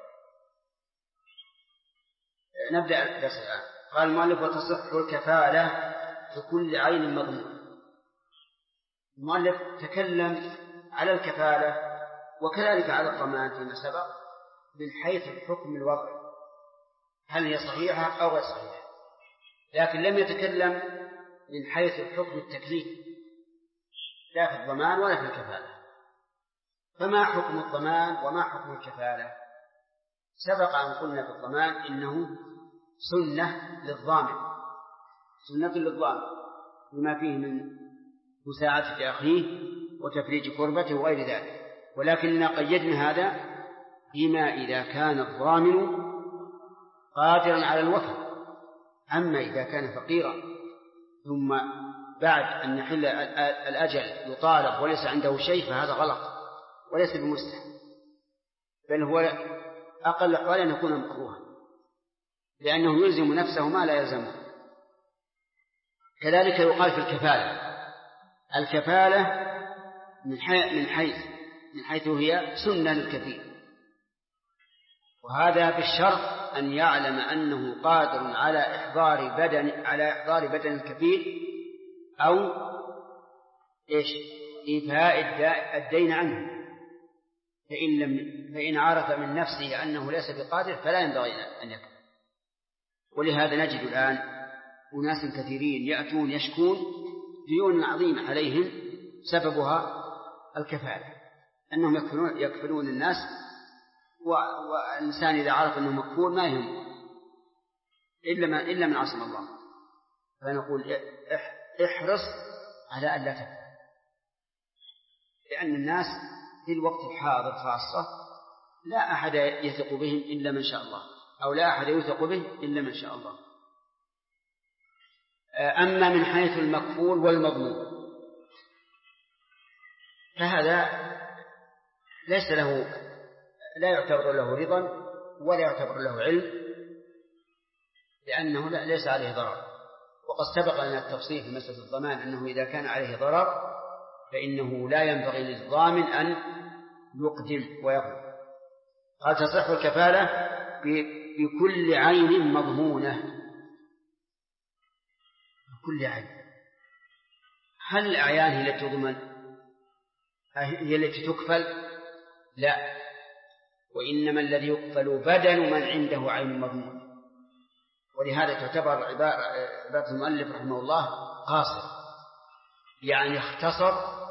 نبدأ الدرس الآن. قال المؤلف وتصح الكفالة بكل عين مضمون. المؤلف تكلم على الكفالة وكذلك على الضمان فيما سبق من حيث الحكم الوضعي، هل هي صحيحة أو غير صحيحة، لكن لم يتكلم من حيث الحكم التكليفي لا في الضمان ولا في الكفالة. فما حكم الضمان وما حكم الكفالة؟ سبق أن قلنا في الضمان إنه سنة للضامن، سنة للضامن بما فيه من مساعدة أخيه وتفريج كربته وغير ذلك، ولكننا قيدنا هذا بما إذا كان الضامن قادرا على الوفاء. أما إذا كان فقيرا ثم بعد أن يحل الأجل يطالب وليس عنده شيء فهذا غلط وليس بمستحب، بل هو أقل الأحوال أن يكون مكروها، لأنه يلزم نفسه ما لا يلزمه. كذلك يقال في الكفالة، الكفالة من حيث هي سنة للكفيل، وهذا بالشرط أن يعلم أنه قادر على إحضار بدن الكفيل أو إيفاء الدين عنه، فإن عرف من نفسه أنه ليس بقادر فلا ينبغي أن يكفل. ولهذا نجد الآن أناس كثيرين يأتون يشكون ديون عظيمة عليهم سببها الكفالة، أنهم يكفلون الناس، والإنسان إذا عرف أنه مكفول ما يهم إلا من عصم الله. فنقول احرص على أن لا تكفل، لأن الناس في الوقت الحاضر خاصة لا أحد يثق بهم إلا من شاء الله، أو لا أحد يثق به إلا من شاء الله. أما من حيث المكفول والمضمون فهذا ليس له، لا يعتبر له رضا ولا يعتبر له علم، لأنه ليس عليه ضرر. وقد سبق لنا التفصيل في مسألة الضمان أنه إذا كان عليه ضرر فإنه لا ينبغي للضامن أن يقدم ويقدم. قال تصح الكفالة بكل عين مضمونة، بكل عين. هل الأعيان هي التي تضمن؟ هي التي تكفل؟ لا، وإنما الذي يكفل بدن من عنده عين مضمونة. ولهذا تعتبر عبارة المؤلف رحمه الله قاصر، يعني اختصر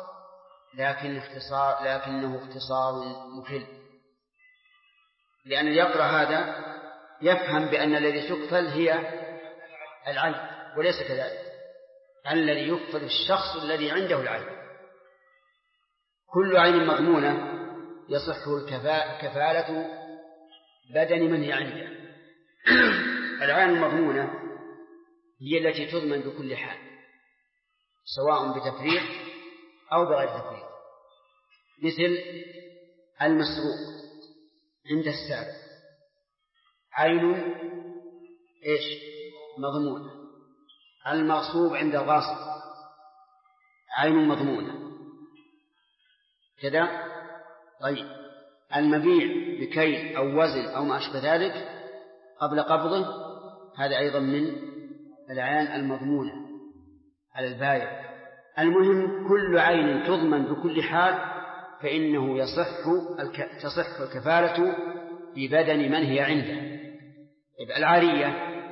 لكنه اختصار مفل، لأن يقرأ هذا يفهم بأن الذي تكفل هي العين، وليس كذلك. الذي يكفل الشخص الذي عنده العين. كل عين مضمونة يصح كفالة بدن من هي عنده. العين المضمونة هي التي تضمن بكل حال، سواء بتفريط أو بغير تفريط، مثل المسروق عند السارق عين مضمونة، المغصوب عند الغاصب عين مضمونة كذا. طيب المبيع بكيل أو وزن أو ما أشبه ذلك قبل قبضه هذا أيضا من الأعيان المضمونة على البائع. المهم كل عين تضمن بكل حال فإنه تصح الكفالة ببدن من هي عنده. يبقى العارية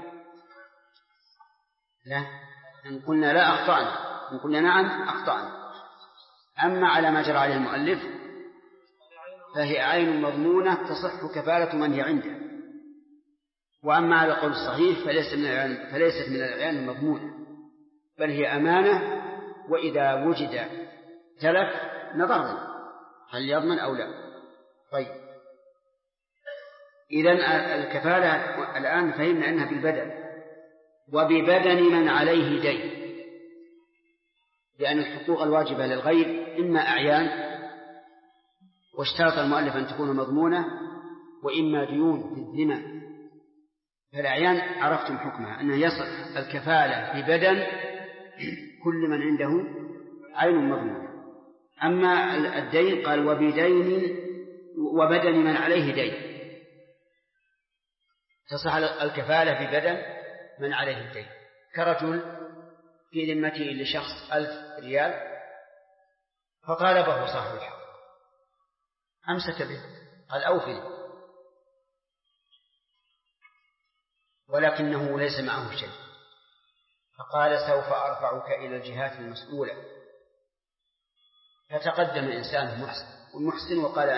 لا، إن قلنا لا أخطأنا، إن قلنا نعم أخطأنا. أما على ما جرى عليه المؤلف فهي عين مضمونة تصح كفالة من هي عنده. وأما على قول الصحيح فليست من الأعيان المضمونة، بل هي أمانة، وإذا وجد تلف نظرنا هل يضمن أو لا. طيب إذن الكفالة الآن فهمنا أنها بالبدن وببدن من عليه دين، لأن الحقوق الواجبة للغير إما أعيان، واشترط المؤلف أن تكون مضمونة، وإما ديون في الذمة. فالأعيان عرفتم حكمها أنه يصح الكفالة ببدن كل من عنده عين مضمونة. أما الدين قال وبدن من عليه دين، تصح الكفالة ببدن من عليه الدين، كرجل في ذمته لشخص 1000 ريال فطالبه صاحب الحق أمسك به قال أوفي، ولكنه ليس معه شيء، فقال سوف أرفعك إلى الجهات المسؤولة. فتقدم إنسان محسن وقال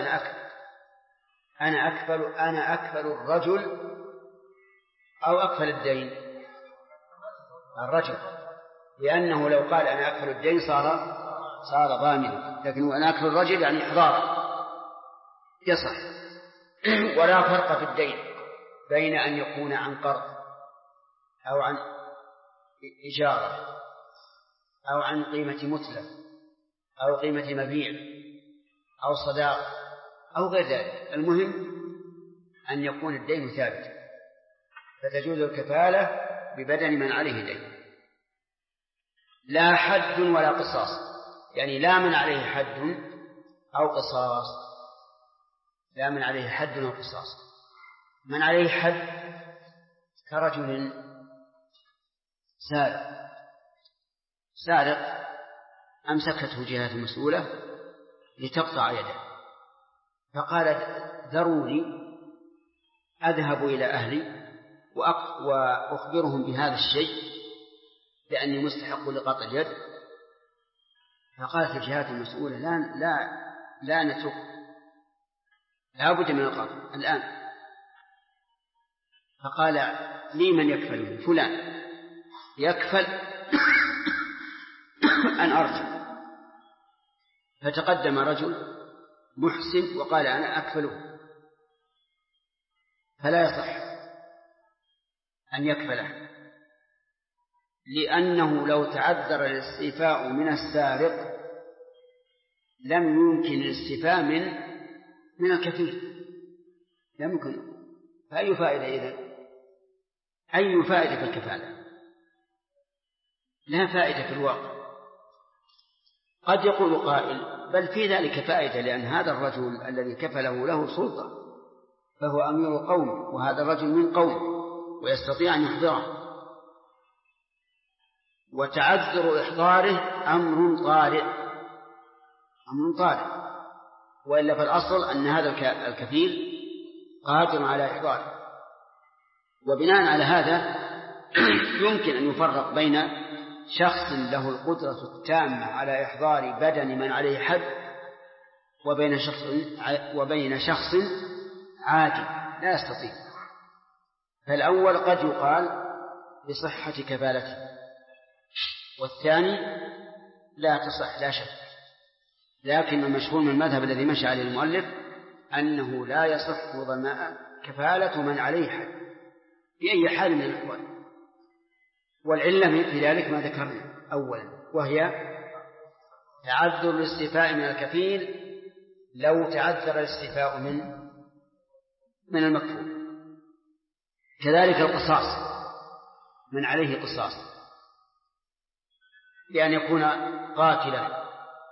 أنا أكفل الرجل أو أكفل الدين؟ الرجل، لأنه لو قال أنا أكفل الدين صار ضامنا، لكن أنا أكفل الرجل يعني إحضارا يصح. ولا فرق في الدين بين أن يكون عن قرض أو عن إجارة أو عن قيمة متلف أو قيمة مبيع أو صداق أو غير ذلك، المهم أن يكون الدين ثابتا، فتجوز الكفالة ببدن من عليه دين. لا حد ولا قصاص، يعني لا من عليه حد أو قصاص، لا من عليه حد أو قصاص. من عليه حد كرجل سارق أمسكته جهات المسؤولة لتقطع يده، فقال ذروني أذهب إلى أهلي وأخبرهم بهذا الشيء لأني مستحق لقطع اليد. فقالت الجهات المسؤولة لا نترك، لا بد من القطع الآن. فقال لي من يكفل؟ فلان يكفل أن أرجع. فتقدم رجل محسن وقال أنا أكفله، فلا يصح أن يكفله، لأنه لو تعذر الاستيفاء من السارق لم يمكن الاستيفاء من الكفيل، لم يمكن. فأي فائدة إذن؟ أي فائدة في الكفالة؟ لا فائدة في الواقع. قد يقول قائل بل في ذلك فائدة، لأن هذا الرجل الذي كفله له سلطة، فهو أمير قومه، وهذا الرجل من قومه ويستطيع أن يحضره، وتعذر إحضاره أمر طارئ، وإلا فالأصل أن هذا الكفيل قادر على إحضاره. وبناء على هذا يمكن أن يفرق بين شخص له القدرة التامة على إحضار بدن من عليه حد وبين شخص عاجز لا يستطيع. فالأول قد يقال بصحة كفالته، والثاني لا تصح لا شك. لكن المشهور من المذهب الذي مشى عليه المؤلف أنه لا يصح كفالة من عليه حد بأي حال من الأحوال. والعلة في ذلك ما ذكرنا أولا، وهي تعذر الاستيفاء من الكفيل لو تعذر الاستيفاء من المكفول. كذلك القصاص، من عليه قصاص، بأن يكون قاتلا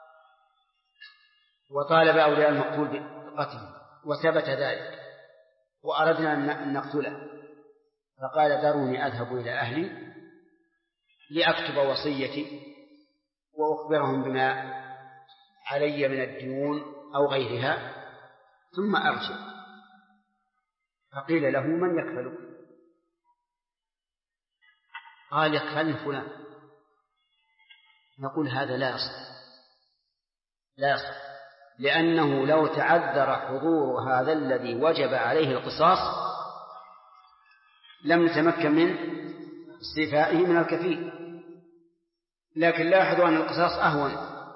وطالب أولياء المقتول بقتله وثبت ذلك وأردنا أن نقتله، فقال ذروني أذهب إلى أهلي لأكتب وصيتي وأخبرهم بما علي من الديون أو غيرها ثم أرجع. فقيل له من يكفل؟ قال يكفلني فلان. نقول هذا لا يصح، لأنه لو تعذر حضور هذا الذي وجب عليه القصاص لم نتمكن من استيفائه من الكفيل. لكن لاحظوا أن القصاص أهون،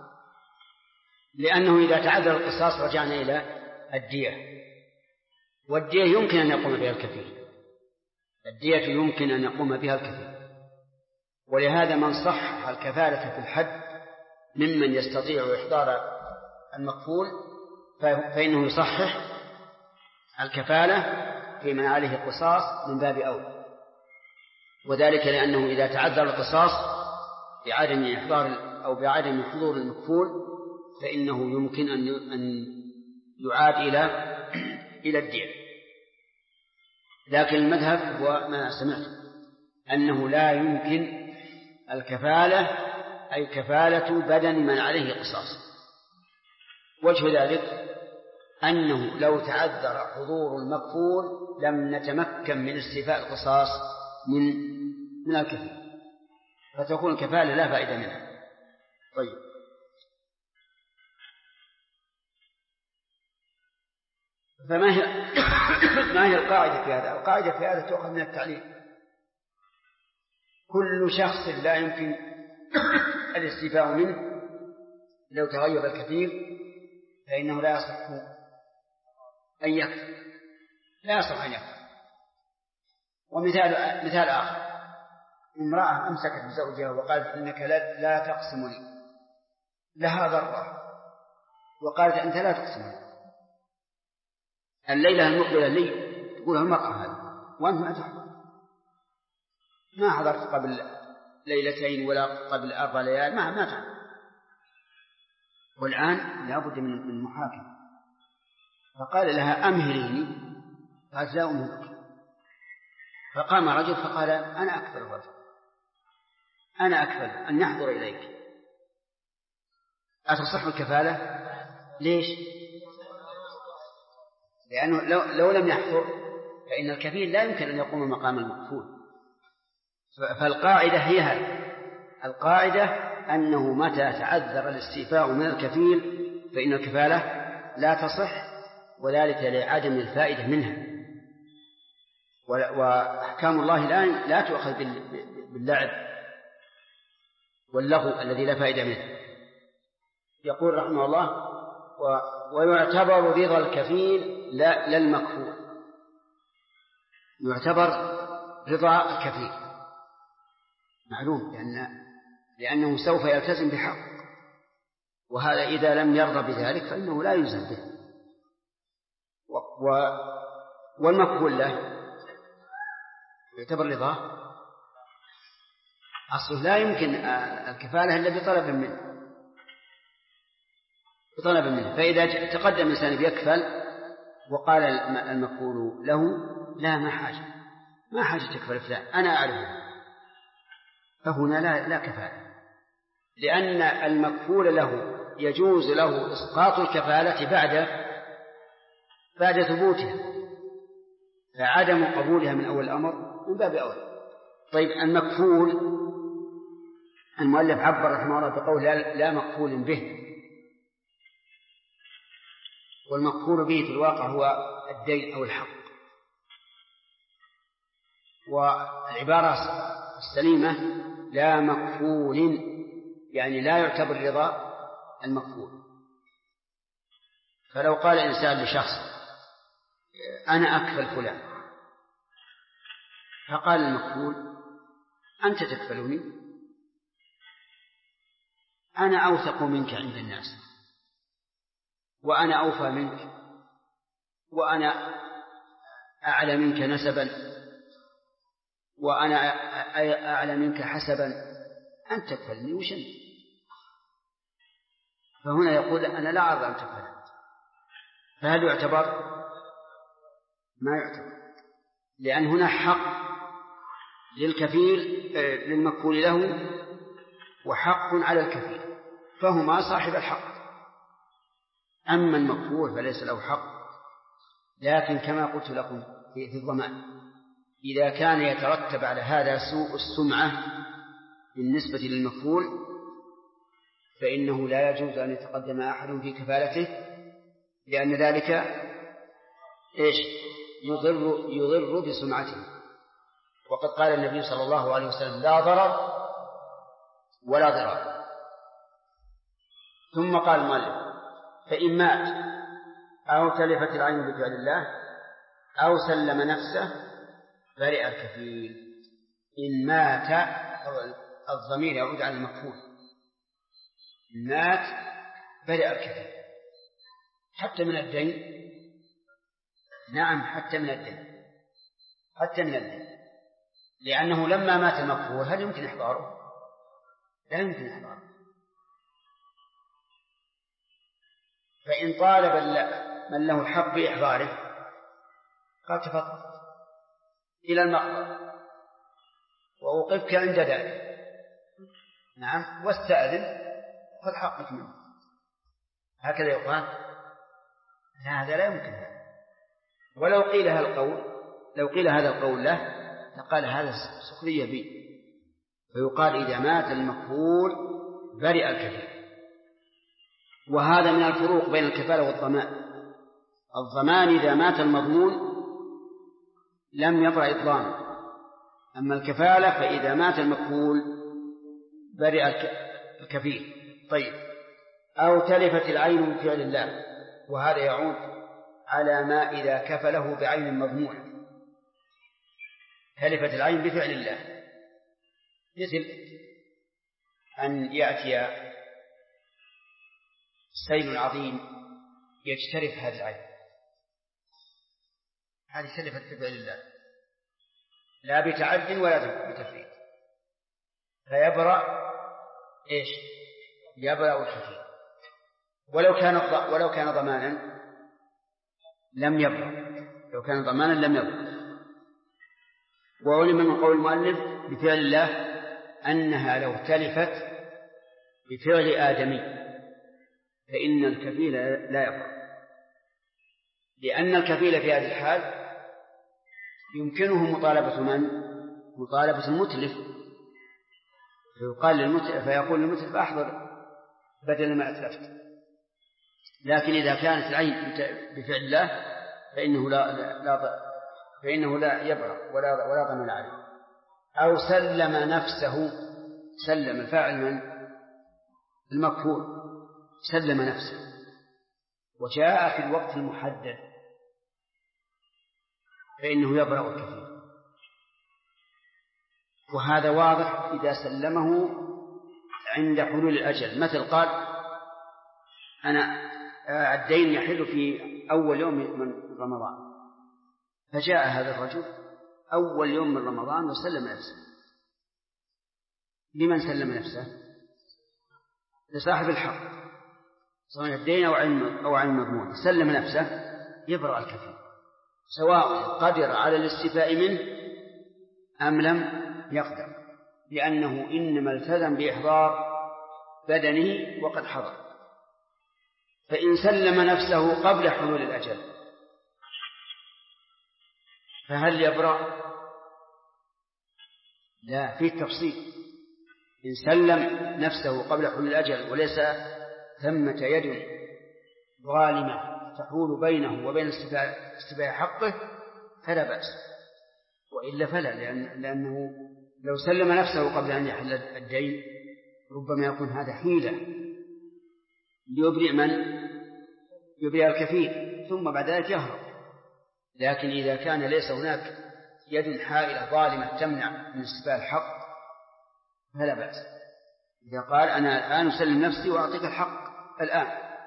لأنه إذا تعذر القصاص رجعنا إلى الدية، والدية يمكن أن يقوم بها الكفيل، الدية يمكن أن يقوم بها الكفيل. ولهذا من صح الكفالة في الحد ممن يستطيع إحضار المكفول فإنه يصحح الكفالة في من عليه القصاص من باب أولى، وذلك لأنه إذا تعذر القصاص بعدم إحضار أو بعدم حضور المكفول فإنه يمكن أن يعاد إلى الدية. لكن المذهب هو ما سمعت أنه لا يمكن الكفالة، أي كفالة بدن من عليه قصاص. وجه ذلك أنه لو تعذر حضور المكفول لم نتمكن من استيفاء القصاص من الكفيل، فتكون الكفالة لا فائدة منها. طيب، ما هي القاعدة في هذا؟ القاعدة في هذا تؤخذ من التعليل. كل شخص لا يمكن الاستيفاء منه لو تغير الكفيل فإنه لا يصح أن يكفر، لا يصح أن يكفر. ومثال آخر، امرأة أمسكت بزوجها وقالت إنك لا تقسم لي، لها ضرة وقالت أنت لا تقسم لي، الليلة المقبلة لي، تقول المرأة هذا وأنت ما حضرت قبل ليلتين ولا قبل 4 ليال، ما تعرف. والآن لا بد من محاكمة. فقال لها أمهريني، قالت لا أمهرك. فقام رجل فقال أنا أكفل الرجل، أنا أكفل أن يحضر إليك، أتصح الكفالة؟ ليش؟ لأنه لو لم يحضر فإن الكفيل لا يمكن أن يقوم مقام المكفول. فالقاعدة هي هذه، القاعدة أنه متى تعذر الاستيفاء من الكفيل فإن الكفالة لا تصح، وذلك لعدم الفائدة منها. وأحكام الله لا تؤخذ باللعب واللغو الذي لا فائدة منه. يقول رحمه الله ويعتبر رضا الكفيل لا المكفول، يعتبر رضا الكفيل معلوم لأنه سوف يلتزم بحق، وهذا إذا لم يرضى بذلك فإنه لا يلزم به. والمكفول له يعتبر رضاه، أصله لا يمكن الكفالة إلا بطلب منه. فإذا تقدم إنسان بيكفل وقال المكفول له لا ما حاجة تكفل فلان أنا أعرفه، فهنا لا كفالة، لأن المكفول له يجوز له إسقاط الكفالة بعد ثبوتها، فعدم قبولها من أول الأمر من باب أول. طيب، المكفول المؤلف عبر رحمه الله بقول لا مكفول به، والمكفول به في الواقع هو الدين أو الحق. والعبارة السليمة لا مكفول، يعني لا يعتبر رضا المكفول. فلو قال إنسان لشخص أنا أكفل فلان، فقال المكفول أنت تكفلني، أنا أوثق منك عند الناس، وأنا أوفى منك، وأنا أعلى منك نسبا، وأنا أعلى منك حسبا، أنت تكفلني وش أنت؟ فهنا يقول أنا لا أرضى أن تكفل. فهل يعتبر؟ ما يعتبر، لأن هنا حق للكفيل للمكفول له وحق على الكفيل، فهما صاحب الحق. أما المكفول فليس له حق، لكن كما قلت لكم في الضمان إذا كان يترتب على هذا سوء السمعة بالنسبة للمكفول فإنه لا يجوز أن يتقدم أحد في كفالته، لأن ذلك يضر بسمعته. وقد قال النبي صلى الله عليه وسلم لا ضرر ولا ضرار. ثم قال المؤلف فإن مات أو تلفت العين بفعل الله أو سلم نفسه برئ الكفيل. إن مات الضمير يعود على المكفول، إن مات برئ الكفيل حتى من الدين. نعم، حتى من الدين، لأنه لما مات المكفول هل يمكن إحضاره؟ لا يمكن إحضاره. فإن طالب من له الحق بإحضاره قال تفضل إلى المقبرة وأوقفك عند ذلك، نعم، واستأذن خذ حقك منه، هكذا يقال. هذا لا يمكن. ولو قيل هذا القول له لقال هذا سخرية بي، فيقال إذا مات المكفول برئ الكفيل. وهذا من الفروق بين الكفالة والضمان. الضمان إذا مات المضمون لم يبرأ إضمانه، أما الكفالة فإذا مات المكفول برئ الكفيل. طيب، أو تلفت العين بفعل الله، وهذا يعود على ما إذا كفله بعين مضمونة. تلفت العين بفعل الله، مثل أن يأتي سيل عظيم يجترف هذه العين، هذه تلفت بفعل الله لا بتعد ولا بتفريط، فيبرأ إيش؟ يبرأ الكفيل. ولو كان ضمانا لم يبرأ، لو كان ضمانا لم يبرأ. وعلم من قول المؤلف بفعل الله أنها لو تلفت بفعل آدمي فإن الكفيل لا يبرأ، لأن الكفيل في هذه الحال يمكنه مطالبة المتلف، فيقول للمتلف أحضر بدل ما أتلفت. لكن إذا كانت العين بفعل الله فإنه لا يبرأ ولا ضمان عليه. أو سلم الفاعل من المكفول، سلم نفسه وجاء في الوقت المحدد فإنه يبرأ الكفيل. وهذا واضح إذا سلمه عند حلول الأجل، مثل قال أنا الدين يحل في أول يوم من رمضان، فجاء هذا الرجل أول يوم من رمضان وسلم نفسه. لمن سلم نفسه؟ لصاحب الحق، سواء الدين أو عن المضمون، سلم نفسه يبرأ الكفيل، سواء قدر على الاستيفاء منه أم لم يقدر، لأنه إنما التزم بإحضار بدنه وقد حضر. فإن سلم نفسه قبل حلول الأجل فهل يبرأ؟ لا، في تفصيل. إن سلم نفسه قبل حلول الأجل وليس ثمة يد ظالمة تحول بينه وبين استيفاء حقه فلا بأس، وإلا فلا، لأنه لو سلم نفسه قبل أن يحل الدين ربما يكون هذا حيلة يبرئ الكفيل ثم بعد ذلك يهرب. لكن إذا كان ليس هناك يد حائلة ظالمة تمنع من استيفاء الحق فلا بأس. إذا قال أنا الآن أسلم نفسي وأعطيك الحق الآن.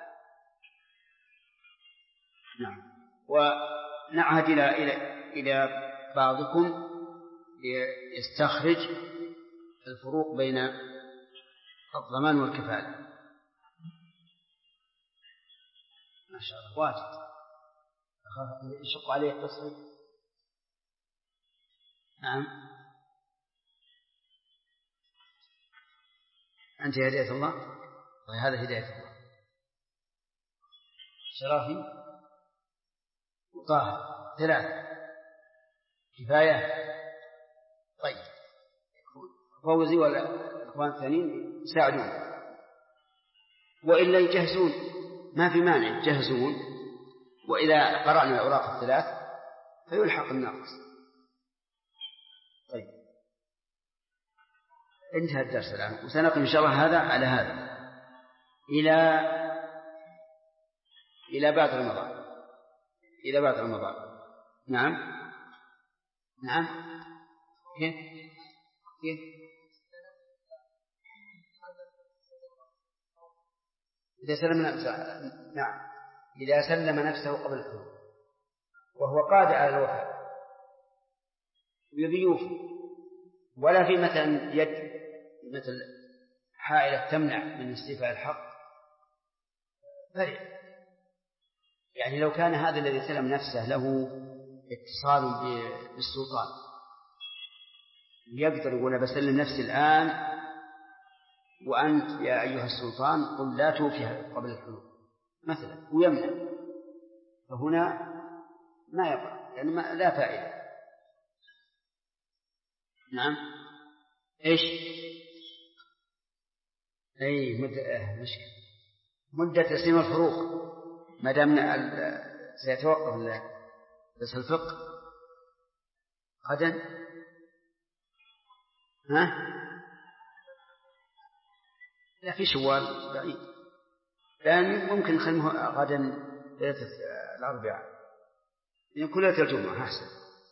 نعم. ونعهد إلى بعضكم ليستخرج الفروق بين الضمان والكفالة. ما شاء الله واجد، أخاف يشق عليه التصريف. نعم. أنت هداية الله، وهذا هداية الله. شرافي وطاهر 3 كفاية. طيب، فوزي والأخوان الثانيين يساعدون، وإلا يجهزون، ما في مانع يجهزون، وإذا قرأنا الأوراق 3 فيلحق الناقص. طيب، انتهى الدرس الآن، وسنقف إن شاء الله هذا على هذا إلى بعد رمضان. نعم. كيف؟ إذا سلم نفسه قبل الحلول وهو قادر على الوفاء يضيوف، ولا في مثل حائلة تمنع من استيفاء الحق برئ. يعني لو كان هذا الذي سلم نفسه له اتصال بالسلطان يقدر يقول أنا بسلم نفسي الآن، وأنت يا أيها السلطان قل لا توفيها قبل الحلول مثلا، ويمنع، فهنا ما يقع يعني لا فائدة. نعم إيش أي مدة تسليم الفروق ما دام سيتوقف بس الفقه غدا لا في شوال بعيد لأن ممكن نخليه غدا ليلة الأربعاء يكون ليلة الجمعة أحسن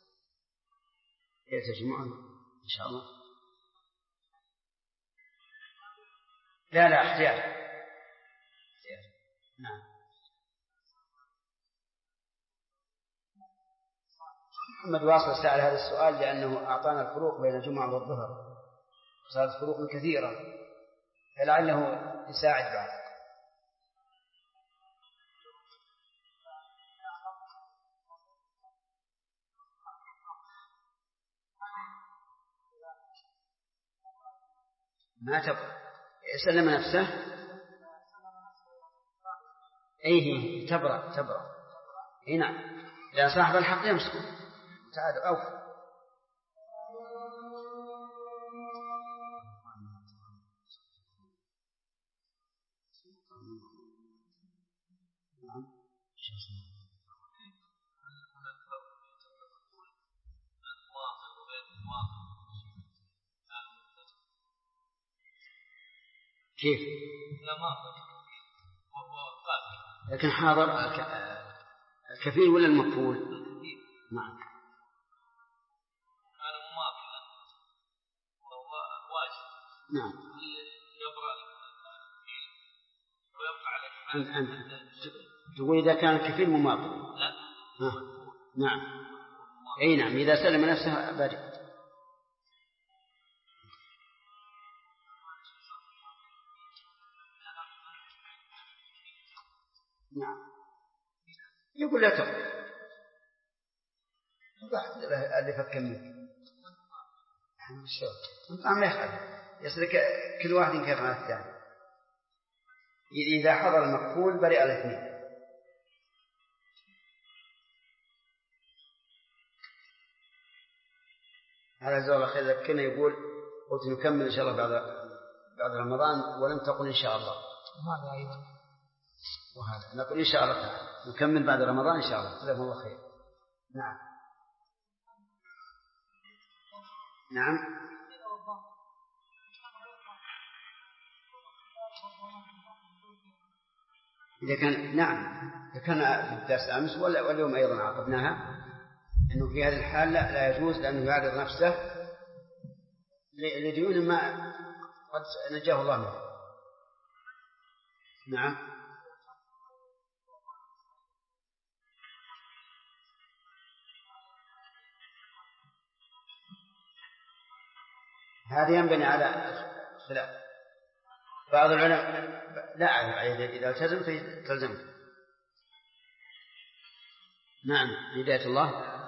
ليلة الجمعة إن شاء الله. لا احتياط. نعم. محمد واصل سأل هذا السؤال لأنه أعطانا الفروق بين الجمعة والظهر صارت فروق كثيرة فلعله يساعد بعض. ما تبقى يسلم نفسه أيه تبرأ إيه نعم لأن صاحب الحق يمسكه تعال أوف. كيف؟ لكن حاضر الكفيل ولا المكفول؟ نعم. نعم. أنت تقول إذا كان الكفيل مماطل. نعم. أي نعم إذا سلم نفسه بريء. نعم. يقول لا تقل اللي فكر منك ما يخالف يصير كل واحد ينكر على الثاني. إذا حضر المقفول برئ الاثنين. هذا جزاه الله خير ذكرنا يقول قلت نكمل إن شاء الله بعد رمضان ولم تقل إن شاء الله.
هذا أيضا
وهذا نقول إن شاء الله تعالى نكمل بعد رمضان إن شاء الله. جزاكم الله خير. نعم. نعم. إذا كان نعم إذا كان في الدرس أمس واليوم أيضا عقبناها أنه في هذه الحال لا يجوز لأنه يعرض نفسه لديون ما قد نجاه الله منه. نعم. هذا ينبني على خلاف. بعض العلماء لا إذا التزم تلزم. نعم. هداية الله.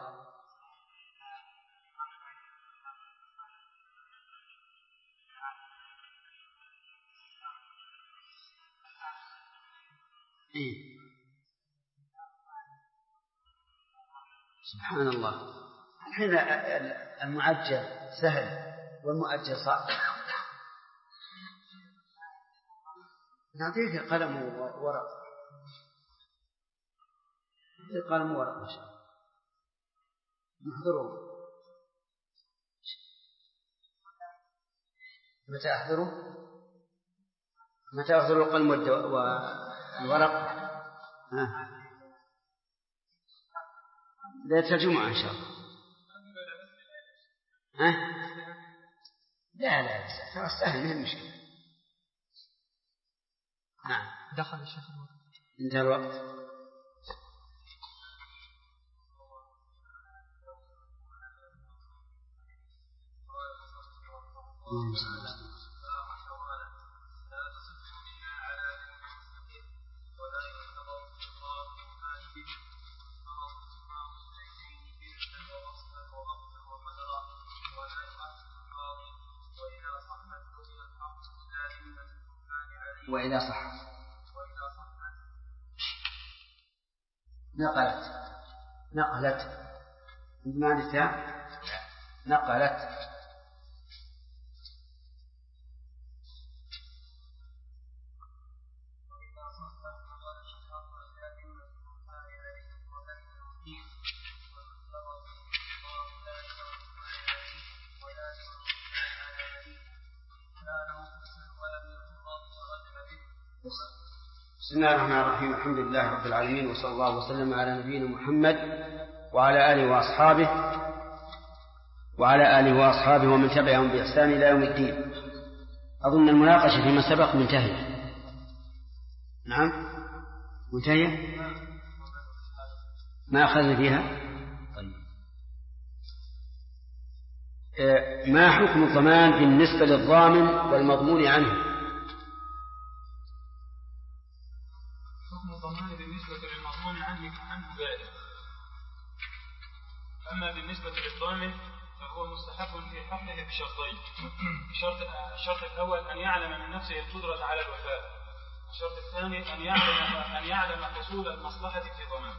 سبحان الله. الحين المعجل سهل والمؤجل صعب. نعطيك قلم وورق. قلم وورق إن شاء الله. نحضره. متى أحضره؟ متى أحضر القلم والورق؟ ليلة الجمعة إن شاء الله. لا سهل ما هي المشكلة. نعم.
دخل الشيخ
انتهى الوقت. وإذا صح نقلت ما نساء نقلت. بسم الله الرحمن الرحيم. الحمد لله رب العالمين، وصلى الله وسلم على نبينا محمد وعلى آله وأصحابه ومن تبعهم بإحسان إلى يوم الدين. أظن المناقشة فيما سبق منتهية. نعم منتهية، ما أخذنا فيها. طيب. ما حكم الضمان بالنسبة للضامن والمضمون عنه؟
حكم الضمان بالنسبة للمضمون عنه بارد. أما بالنسبة للضامن فهو مستحب في حقه بشرطين. الشرط الأول أن يعلم من نفسه القدرة على الوفاء. الشرط الثاني أن يعلم حصول المصلحة في ضمانه.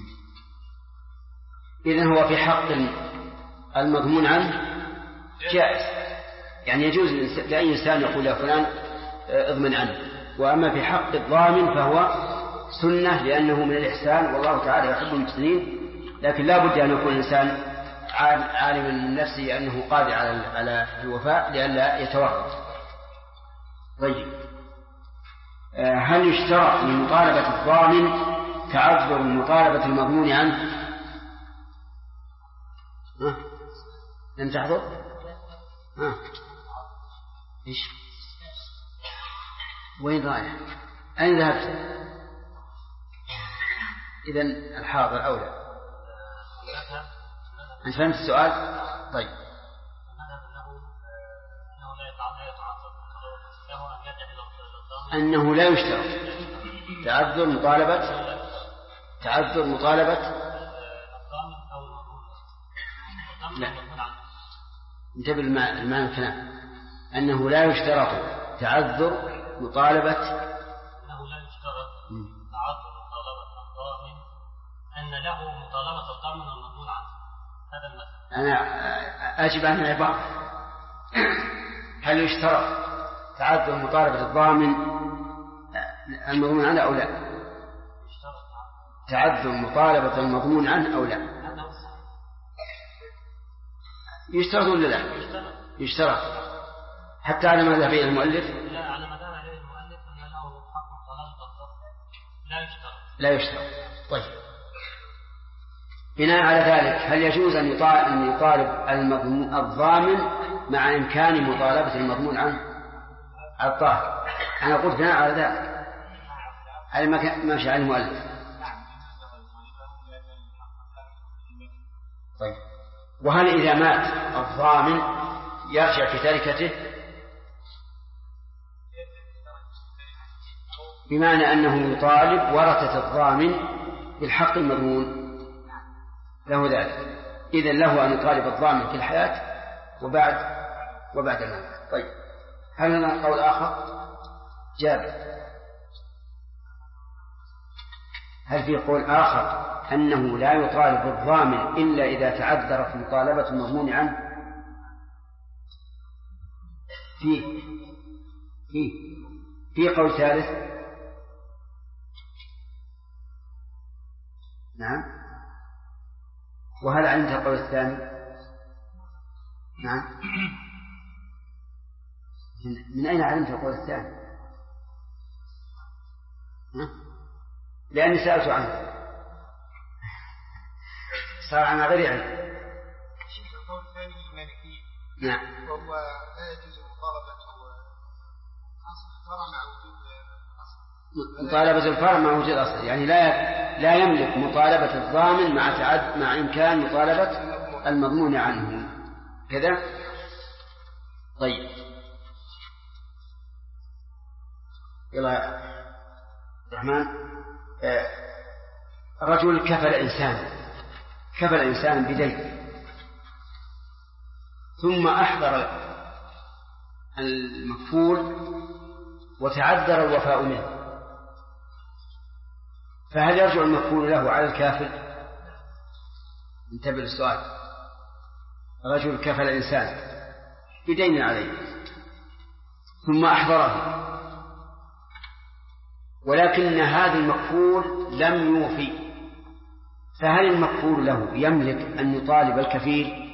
إذن هو في حق المضمون عنه جائز، يعني يجوز لأي إنسان يقول يا فلان اضمن عنه. وأما في حق الضامن فهو سنة، لأنه من الإحسان، والله تعالى يحب المحسنين. لكن لا بد أن يكون الإنسان عالما من نفسه أنه قادر على الوفاء لئلا يتورط. طيب، هل يشترط لمطالبة الضامن تعذر مطالبة المضمون عنه؟ لم تحضر؟ إيش؟ وين رايح؟ أين ذهبت؟ إذن الحاضر أولى. أنت فهمت السؤال؟ طيب. أنه لا يشترط تعذر مطالبة لا، انتبه المعنى الكلام. أنه لا يشترط تعذر مطالبة الضامن، أن له مطالبة الضامن والمضمون عنه. هذا المثل. أنا أجب عن العبارة. هل يشترط تعذر مطالبة الضامن المضمون عنه أو لا؟ تعذر مطالبة المضمون عنه أو لا؟ يشترط ولا لا؟ يشترط حتى على ما ذهب إليه المؤلف.
لا، على ما ذهب إليه المؤلف أن له حق مطالبة الضامن.
لا يشترط. طيب، بناء على ذلك هل يجوز أن يطالب الضامن مع إمكان مطالبة المضمون عنه؟ الظاهر أنا قلت بناء على ذلك على ما شاء المؤلف. طيب، وهل إذا مات الضامن يرجع في تركته؟ بمعنى أنه يطالب ورثة الضامن بالحق المضمون له ذلك. إذن له أن يطالب الضامن في الحياة وبعد الموت. طيب، هل لنا قول آخر؟ جابر، هل في قول آخر أنه لا يطالب الضامن إلا إذا تعذرت مطالبة المضمون عنه؟ في قول ثالث. نعم. وهل علمت القول الثاني؟ نعم. من أين علمت القول الثاني؟ لأني سألت عنه، صار عن غير علم.
القول الثاني المالكي.
نعم.
وهو لا يجوز مطالبة الفرع مع وجود أصل.
مطالبة الفرع مع وجود أصل، يعني لا يملك مطالبة الضامن مع إمكان مطالبة المضمون عنه كذا. طيب، يلا يا الرحمن. رجل كفل إنسان بدين، ثم أحضر المكفول وتعذر الوفاء منه، فهل يرجع المكفول له على الكافر؟ انتبه للسؤال. رجل كفل إنسان بدين عليه ثم أحضره، ولكن هذا المكفول لم يوفي، فهل المكفول له يملك أن يطالب الكفيل؟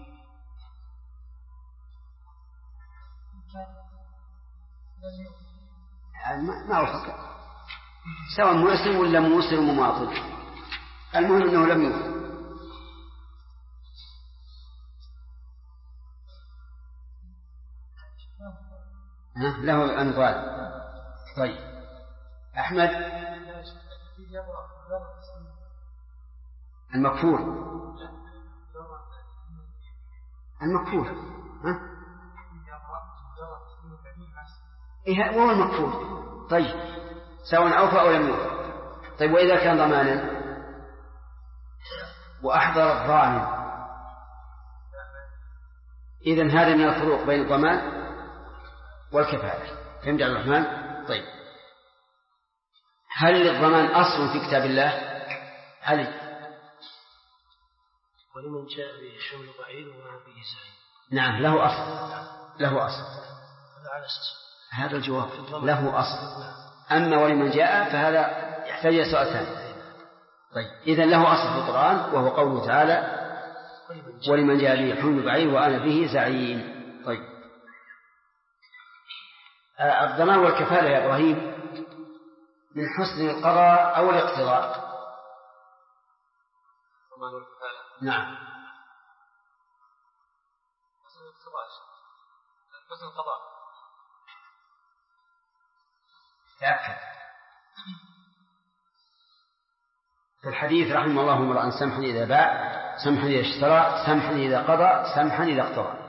ما هو فكر، سواء مسلم ولا موسر ومماطل، المهم أنه لم يوفي. له أنضال. طيب أحمد، المكفول إيه هو المكفول. طيب سواء أوفى أو لم يوفى. طيب وإذا كان ضمانا وأحضر الضامن، إذن هذا من الفروق بين الضمان والكفالة. فهمت يا الرحمن؟ طيب هل للضمان أصل في كتاب الله؟ علي.
ولمن جاء به شمل بعيد وما به زعيم.
نعم له أصل، له أصل. هذا الجواب له أصل. أما ولمن جاء فهذا يحتاج إلى سؤال ثاني. طيب إذن له أصل في القرآن، وهو قوله تعالى ولمن جاء به حمل بعيد وأنا به زعيم. طيب الضمان والكفالة يا إبراهيم من حسن القضاء أو الاقتضاء؟
الضمان والكفالة
نعم
حسن القضاء.
تأكد. في الحديث رحمه الله امرأ سمحا إذا باع، سمحا إذا اشترى، سمحا إذا قضى، سمحا إذا اقتضى.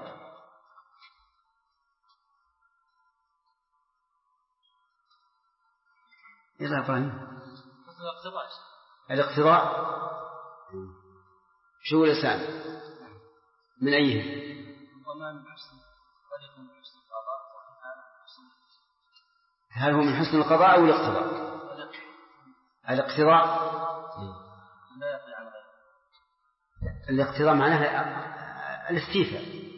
إذا إبراهيم الاقتضاء شو لسان من أيه؟ هل هو من حسن القضاء أو الاقتضاء؟ الاقتضاء الاقتضاء معناها الاستيفاء.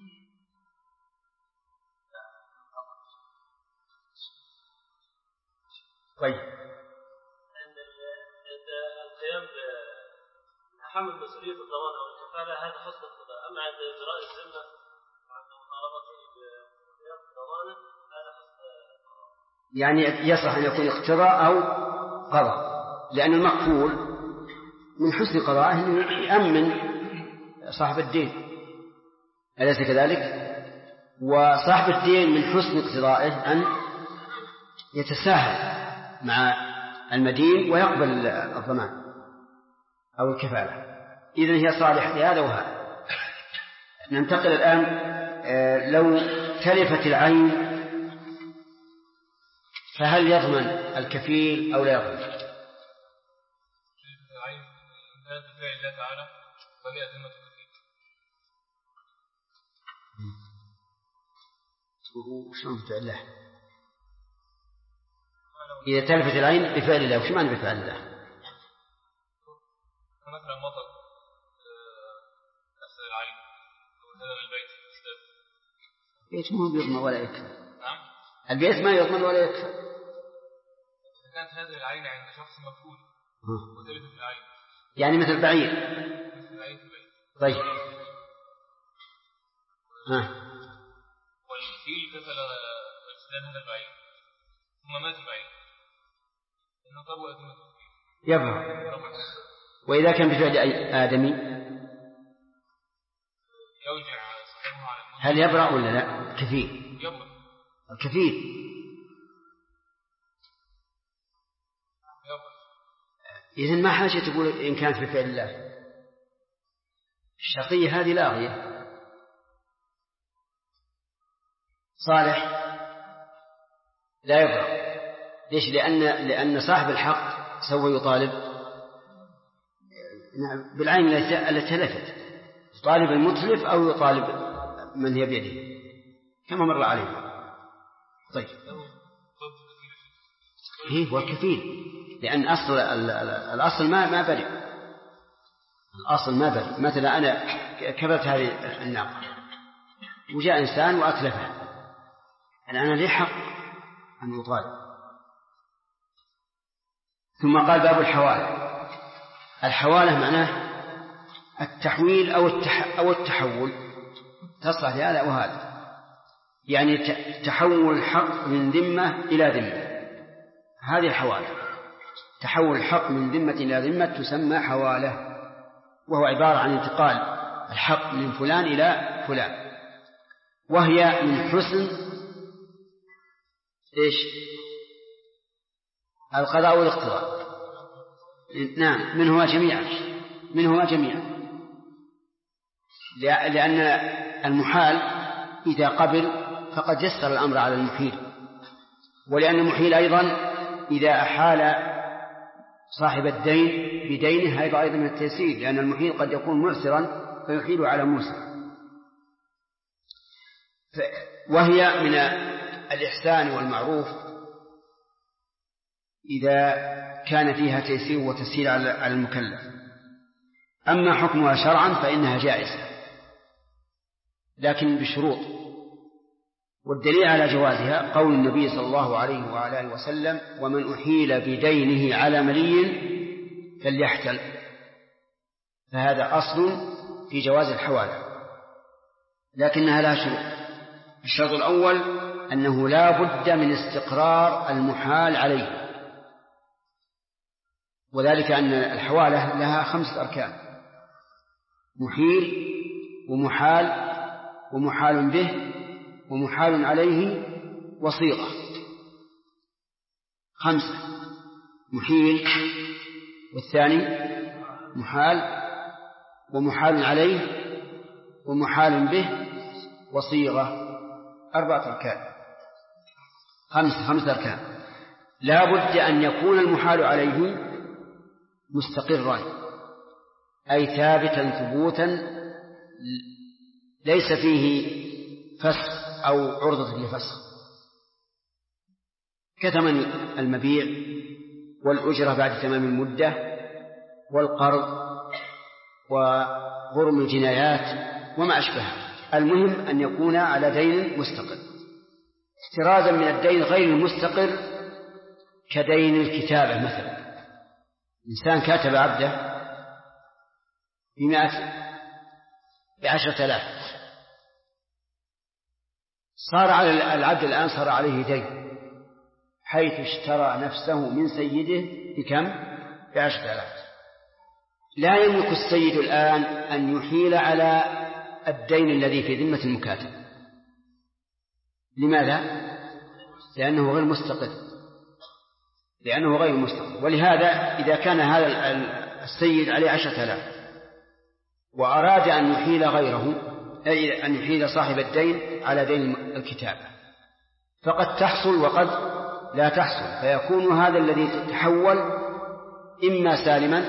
طيب
عند القيام بحمل مسؤولية الضمان أو الكفالة هذا حسن القضاء. أما عند إجراء الذمة وعند مطالبته بقيام الضمانة هذا حسن القضاء.
يعني يصح أن يكون اقتضاء أو قضاء، لأن المقفول من حسن قضائه أنه يأمن صاحب الدين، أليس كذلك؟ وصاحب الدين من حسن اقتضائه أن يتساهل مع المدين ويقبل الضمان أو الكفالة. إذن هي صالحة لهذا وهذا. ننتقل الآن لو تلفت العين فهل يضمن الكفيل أو لا يضمن؟
تلفت العين إن كانت بفعل الله تعالى فهي ذمة الكفيل.
شلون بفعل الله؟ إذا تلفت العين بفعل الله، وش معنى بفعل الله؟
مثلا مطر أسأل العين هذا البيت
البيت مو بيضمن ولا يكفى.
نعم
البيت ما يضمن ولا يكفى.
إذا كانت هذه العين عند شخص مفقود وتلفت العين
يعني مثل بعير.
مثل العين في البيت.
طيب
والكفيل كفل اجتنان هذا البعير ثم مات البعير إنه طبوة ذمة الكفيل
يبرأ. وإذا كان بفعل آدمي
يوجع صاحبه على الموت.
هل يبرأ ولا لا؟ كفيل
يبرأ.
الكفيل
يبرأ.
إذن ما حاجة تقول إن كانت بفعل الله. الشرطية هذه لاغية. صالح لا يبرأ. ليش؟ لأن صاحب الحق سوف يطالب بالعين التي تلفت، يطالب المتلف أو يطالب من هي بيده كما مر علينا. طيب هو الكفيل، لأن الأصل ما برئ، الأصل ما برئ. مثلا أنا كبرت هذه الناقة وجاء إنسان وأتلفها، أنا لي حق أن أطالب. ثم قال باب الحوالة. الحوالة معناه التحويل أو التحول، تصلح لهذا وهذا، يعني تحول الحق من ذمة إلى ذمة، هذه الحوالة. تحول الحق من ذمة إلى ذمة تسمى حوالة، وهو عبارة عن انتقال الحق من فلان إلى فلان، وهي من حسن القضاء والاقتضاء. نعم، منهما جميعا، لأن المحال إذا قبل فقد يسر الأمر على المحيل، ولأن المحيل أيضا إذا أحال صاحب الدين بدينه هذا أيضا من التيسير، لأن المحيل قد يكون معسرا فيحيل على موسر. وهي من الإحسان والمعروف إذا كان فيها تيسير وتسهيل على المكلف. أما حكمها شرعا فإنها جائزة لكن بشروط، والدليل على جوازها قول النبي صلى الله عليه وعلى آله وسلم: ومن أحيل بدينه على ملي فليحتل. فهذا أصل في جواز الحوالة، لكنها لا شروط. الشرط الأول أنه لا بد من استقرار المحال عليه، وذلك أن الحوالة لها 5 أركان: محيل ومحال ومحال به ومحال عليه وصيغة. 5: محيل، والثاني محال ومحال عليه ومحال به وصيغة. 4 أركان، 5 أركان. لا بد أن يكون المحال عليه مستقرا، أي ثابتا ثبوتا ليس فيه فسخ أو عرضة لفسخ، كثمن المبيع والأجرة بعد تمام المدة والقرض وغرم الجنايات وما أشبهها. المهم أن يكون على دين مستقر، احترازا من الدين غير المستقر كدين الكتابة. مثلا إنسان كاتب عبده ب10,000، صار على العبد الآن صار عليه دين، حيث اشترى نفسه من سيده بكم؟ ب10,000. لا يملك السيد الآن أن يحيل على الدين الذي في ذمة المكاتب. لماذا؟ لأنه غير مستقر. ولهذا إذا كان هذا السيد عليه 10,000 وأراد أن يحيل غيره، أي أن يحيل صاحب الدين على دين الكتابة، فقد تحصل وقد لا تحصل، فيكون هذا الذي تحول إما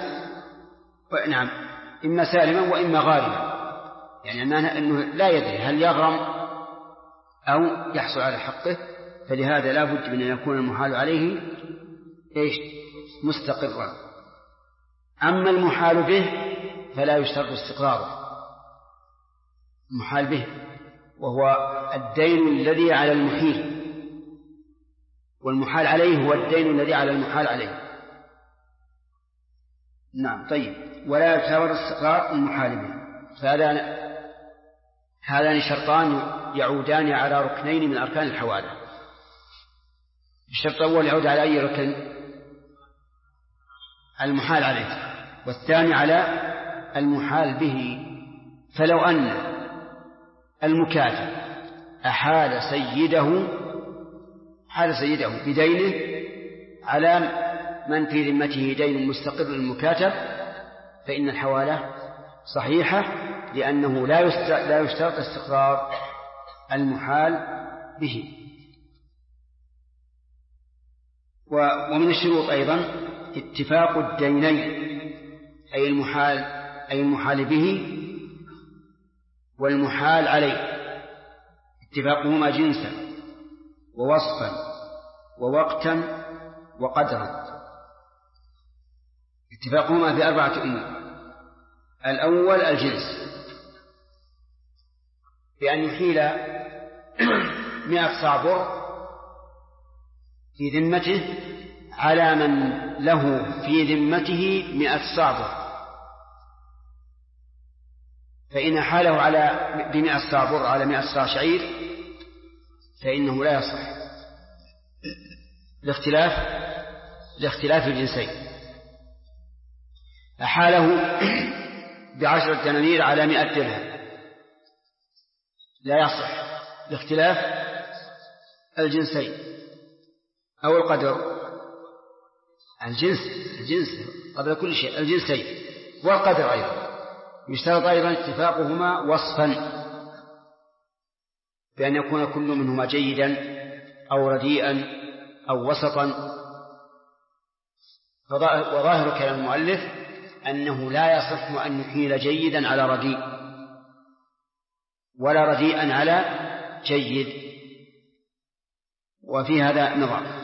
سالما وإما غارما، يعني أنه لا يدري هل يغرم أو يحصل على حقه. فلهذا لا بد من أن يكون المحال عليه مستقرا. أما المحال به فلا يشترط استقراره. المحال به وهو الدين الذي على المحيل، والمحال عليه هو الدين الذي على المحال عليه. نعم. طيب، ولا يعتبر استقرار المحال به. هذان شرطان يعودان على ركنين من أركان الحوالة. الشرط الأول يعود على أي ركن؟ المحال عليه، والثاني على المحال به. فلو أن المكاتب أحال سيده بدينه على من في ذمته دين مستقر للمكاتب، فإن الحوالة صحيحة، لأنه لا يشترط استقرار المحال به. ومن الشروط أيضا اتفاق الدينين، أي المحال به والمحال عليه، اتفاقهما جنسا ووصفا ووقتا وقدرا، اتفاقهما في 4 أمور. الأول الجنس، بأن يحيل 100 صاع بر في ذمته على من له في ذمته 100 صاع بر، فإن حاله على ب100 صاع بر على 100 صاع شعير فإنه لا يصح لاختلاف الجنسين. أحاله ب10 دنانير على 100 درهم لا يصح لاختلاف الجنسين. أو القدر، الجنس قبل كل شيء، الجنسين والقدر أيضا يشترط أيضا اتفاقهما وصفا، بأن يكون كل منهما جيدا أو رديئا أو وسطا. وظاهر كلام المؤلف أنه لا يصح أن يحيل جيدا على رديء ولا رديئا على جيد. وفي هذا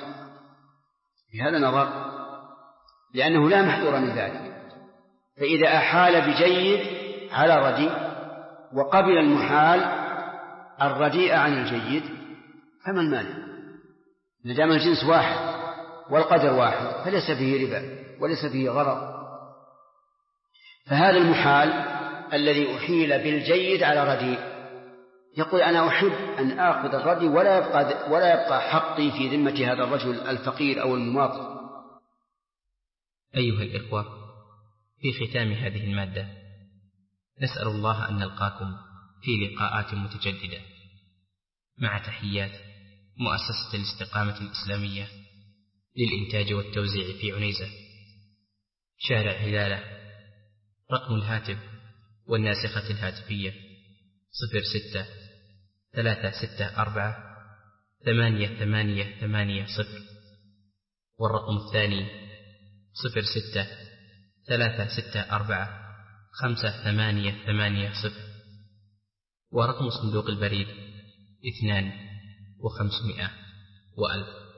نظر لأنه لا محذور من ذلك. فإذا أحال بجيد على رديء وقبل المحال الرديء عن الجيد فما المانع؟ لدام الجنس واحد والقدر واحد فليس فيه ربا وليس فيه غرض. فهذا المحال الذي أحيل بالجيد على رديء يقول أنا أحب أن آخذ الردي ولا يبقى حقي في ذمة هذا الرجل الفقير أو المماطل.
أيها الإخوة، في ختام هذه المادة نسأل الله أن نلقاكم في لقاءات متجددة، مع تحيات مؤسسة الاستقامة الإسلامية للإنتاج والتوزيع في عنيزة، شارع هلالة. رقم الهاتف والناسخة الهاتفية 06-364-8880، والرقم الثاني 06-364-5880، ورقم صندوق البريد 2500 و1000.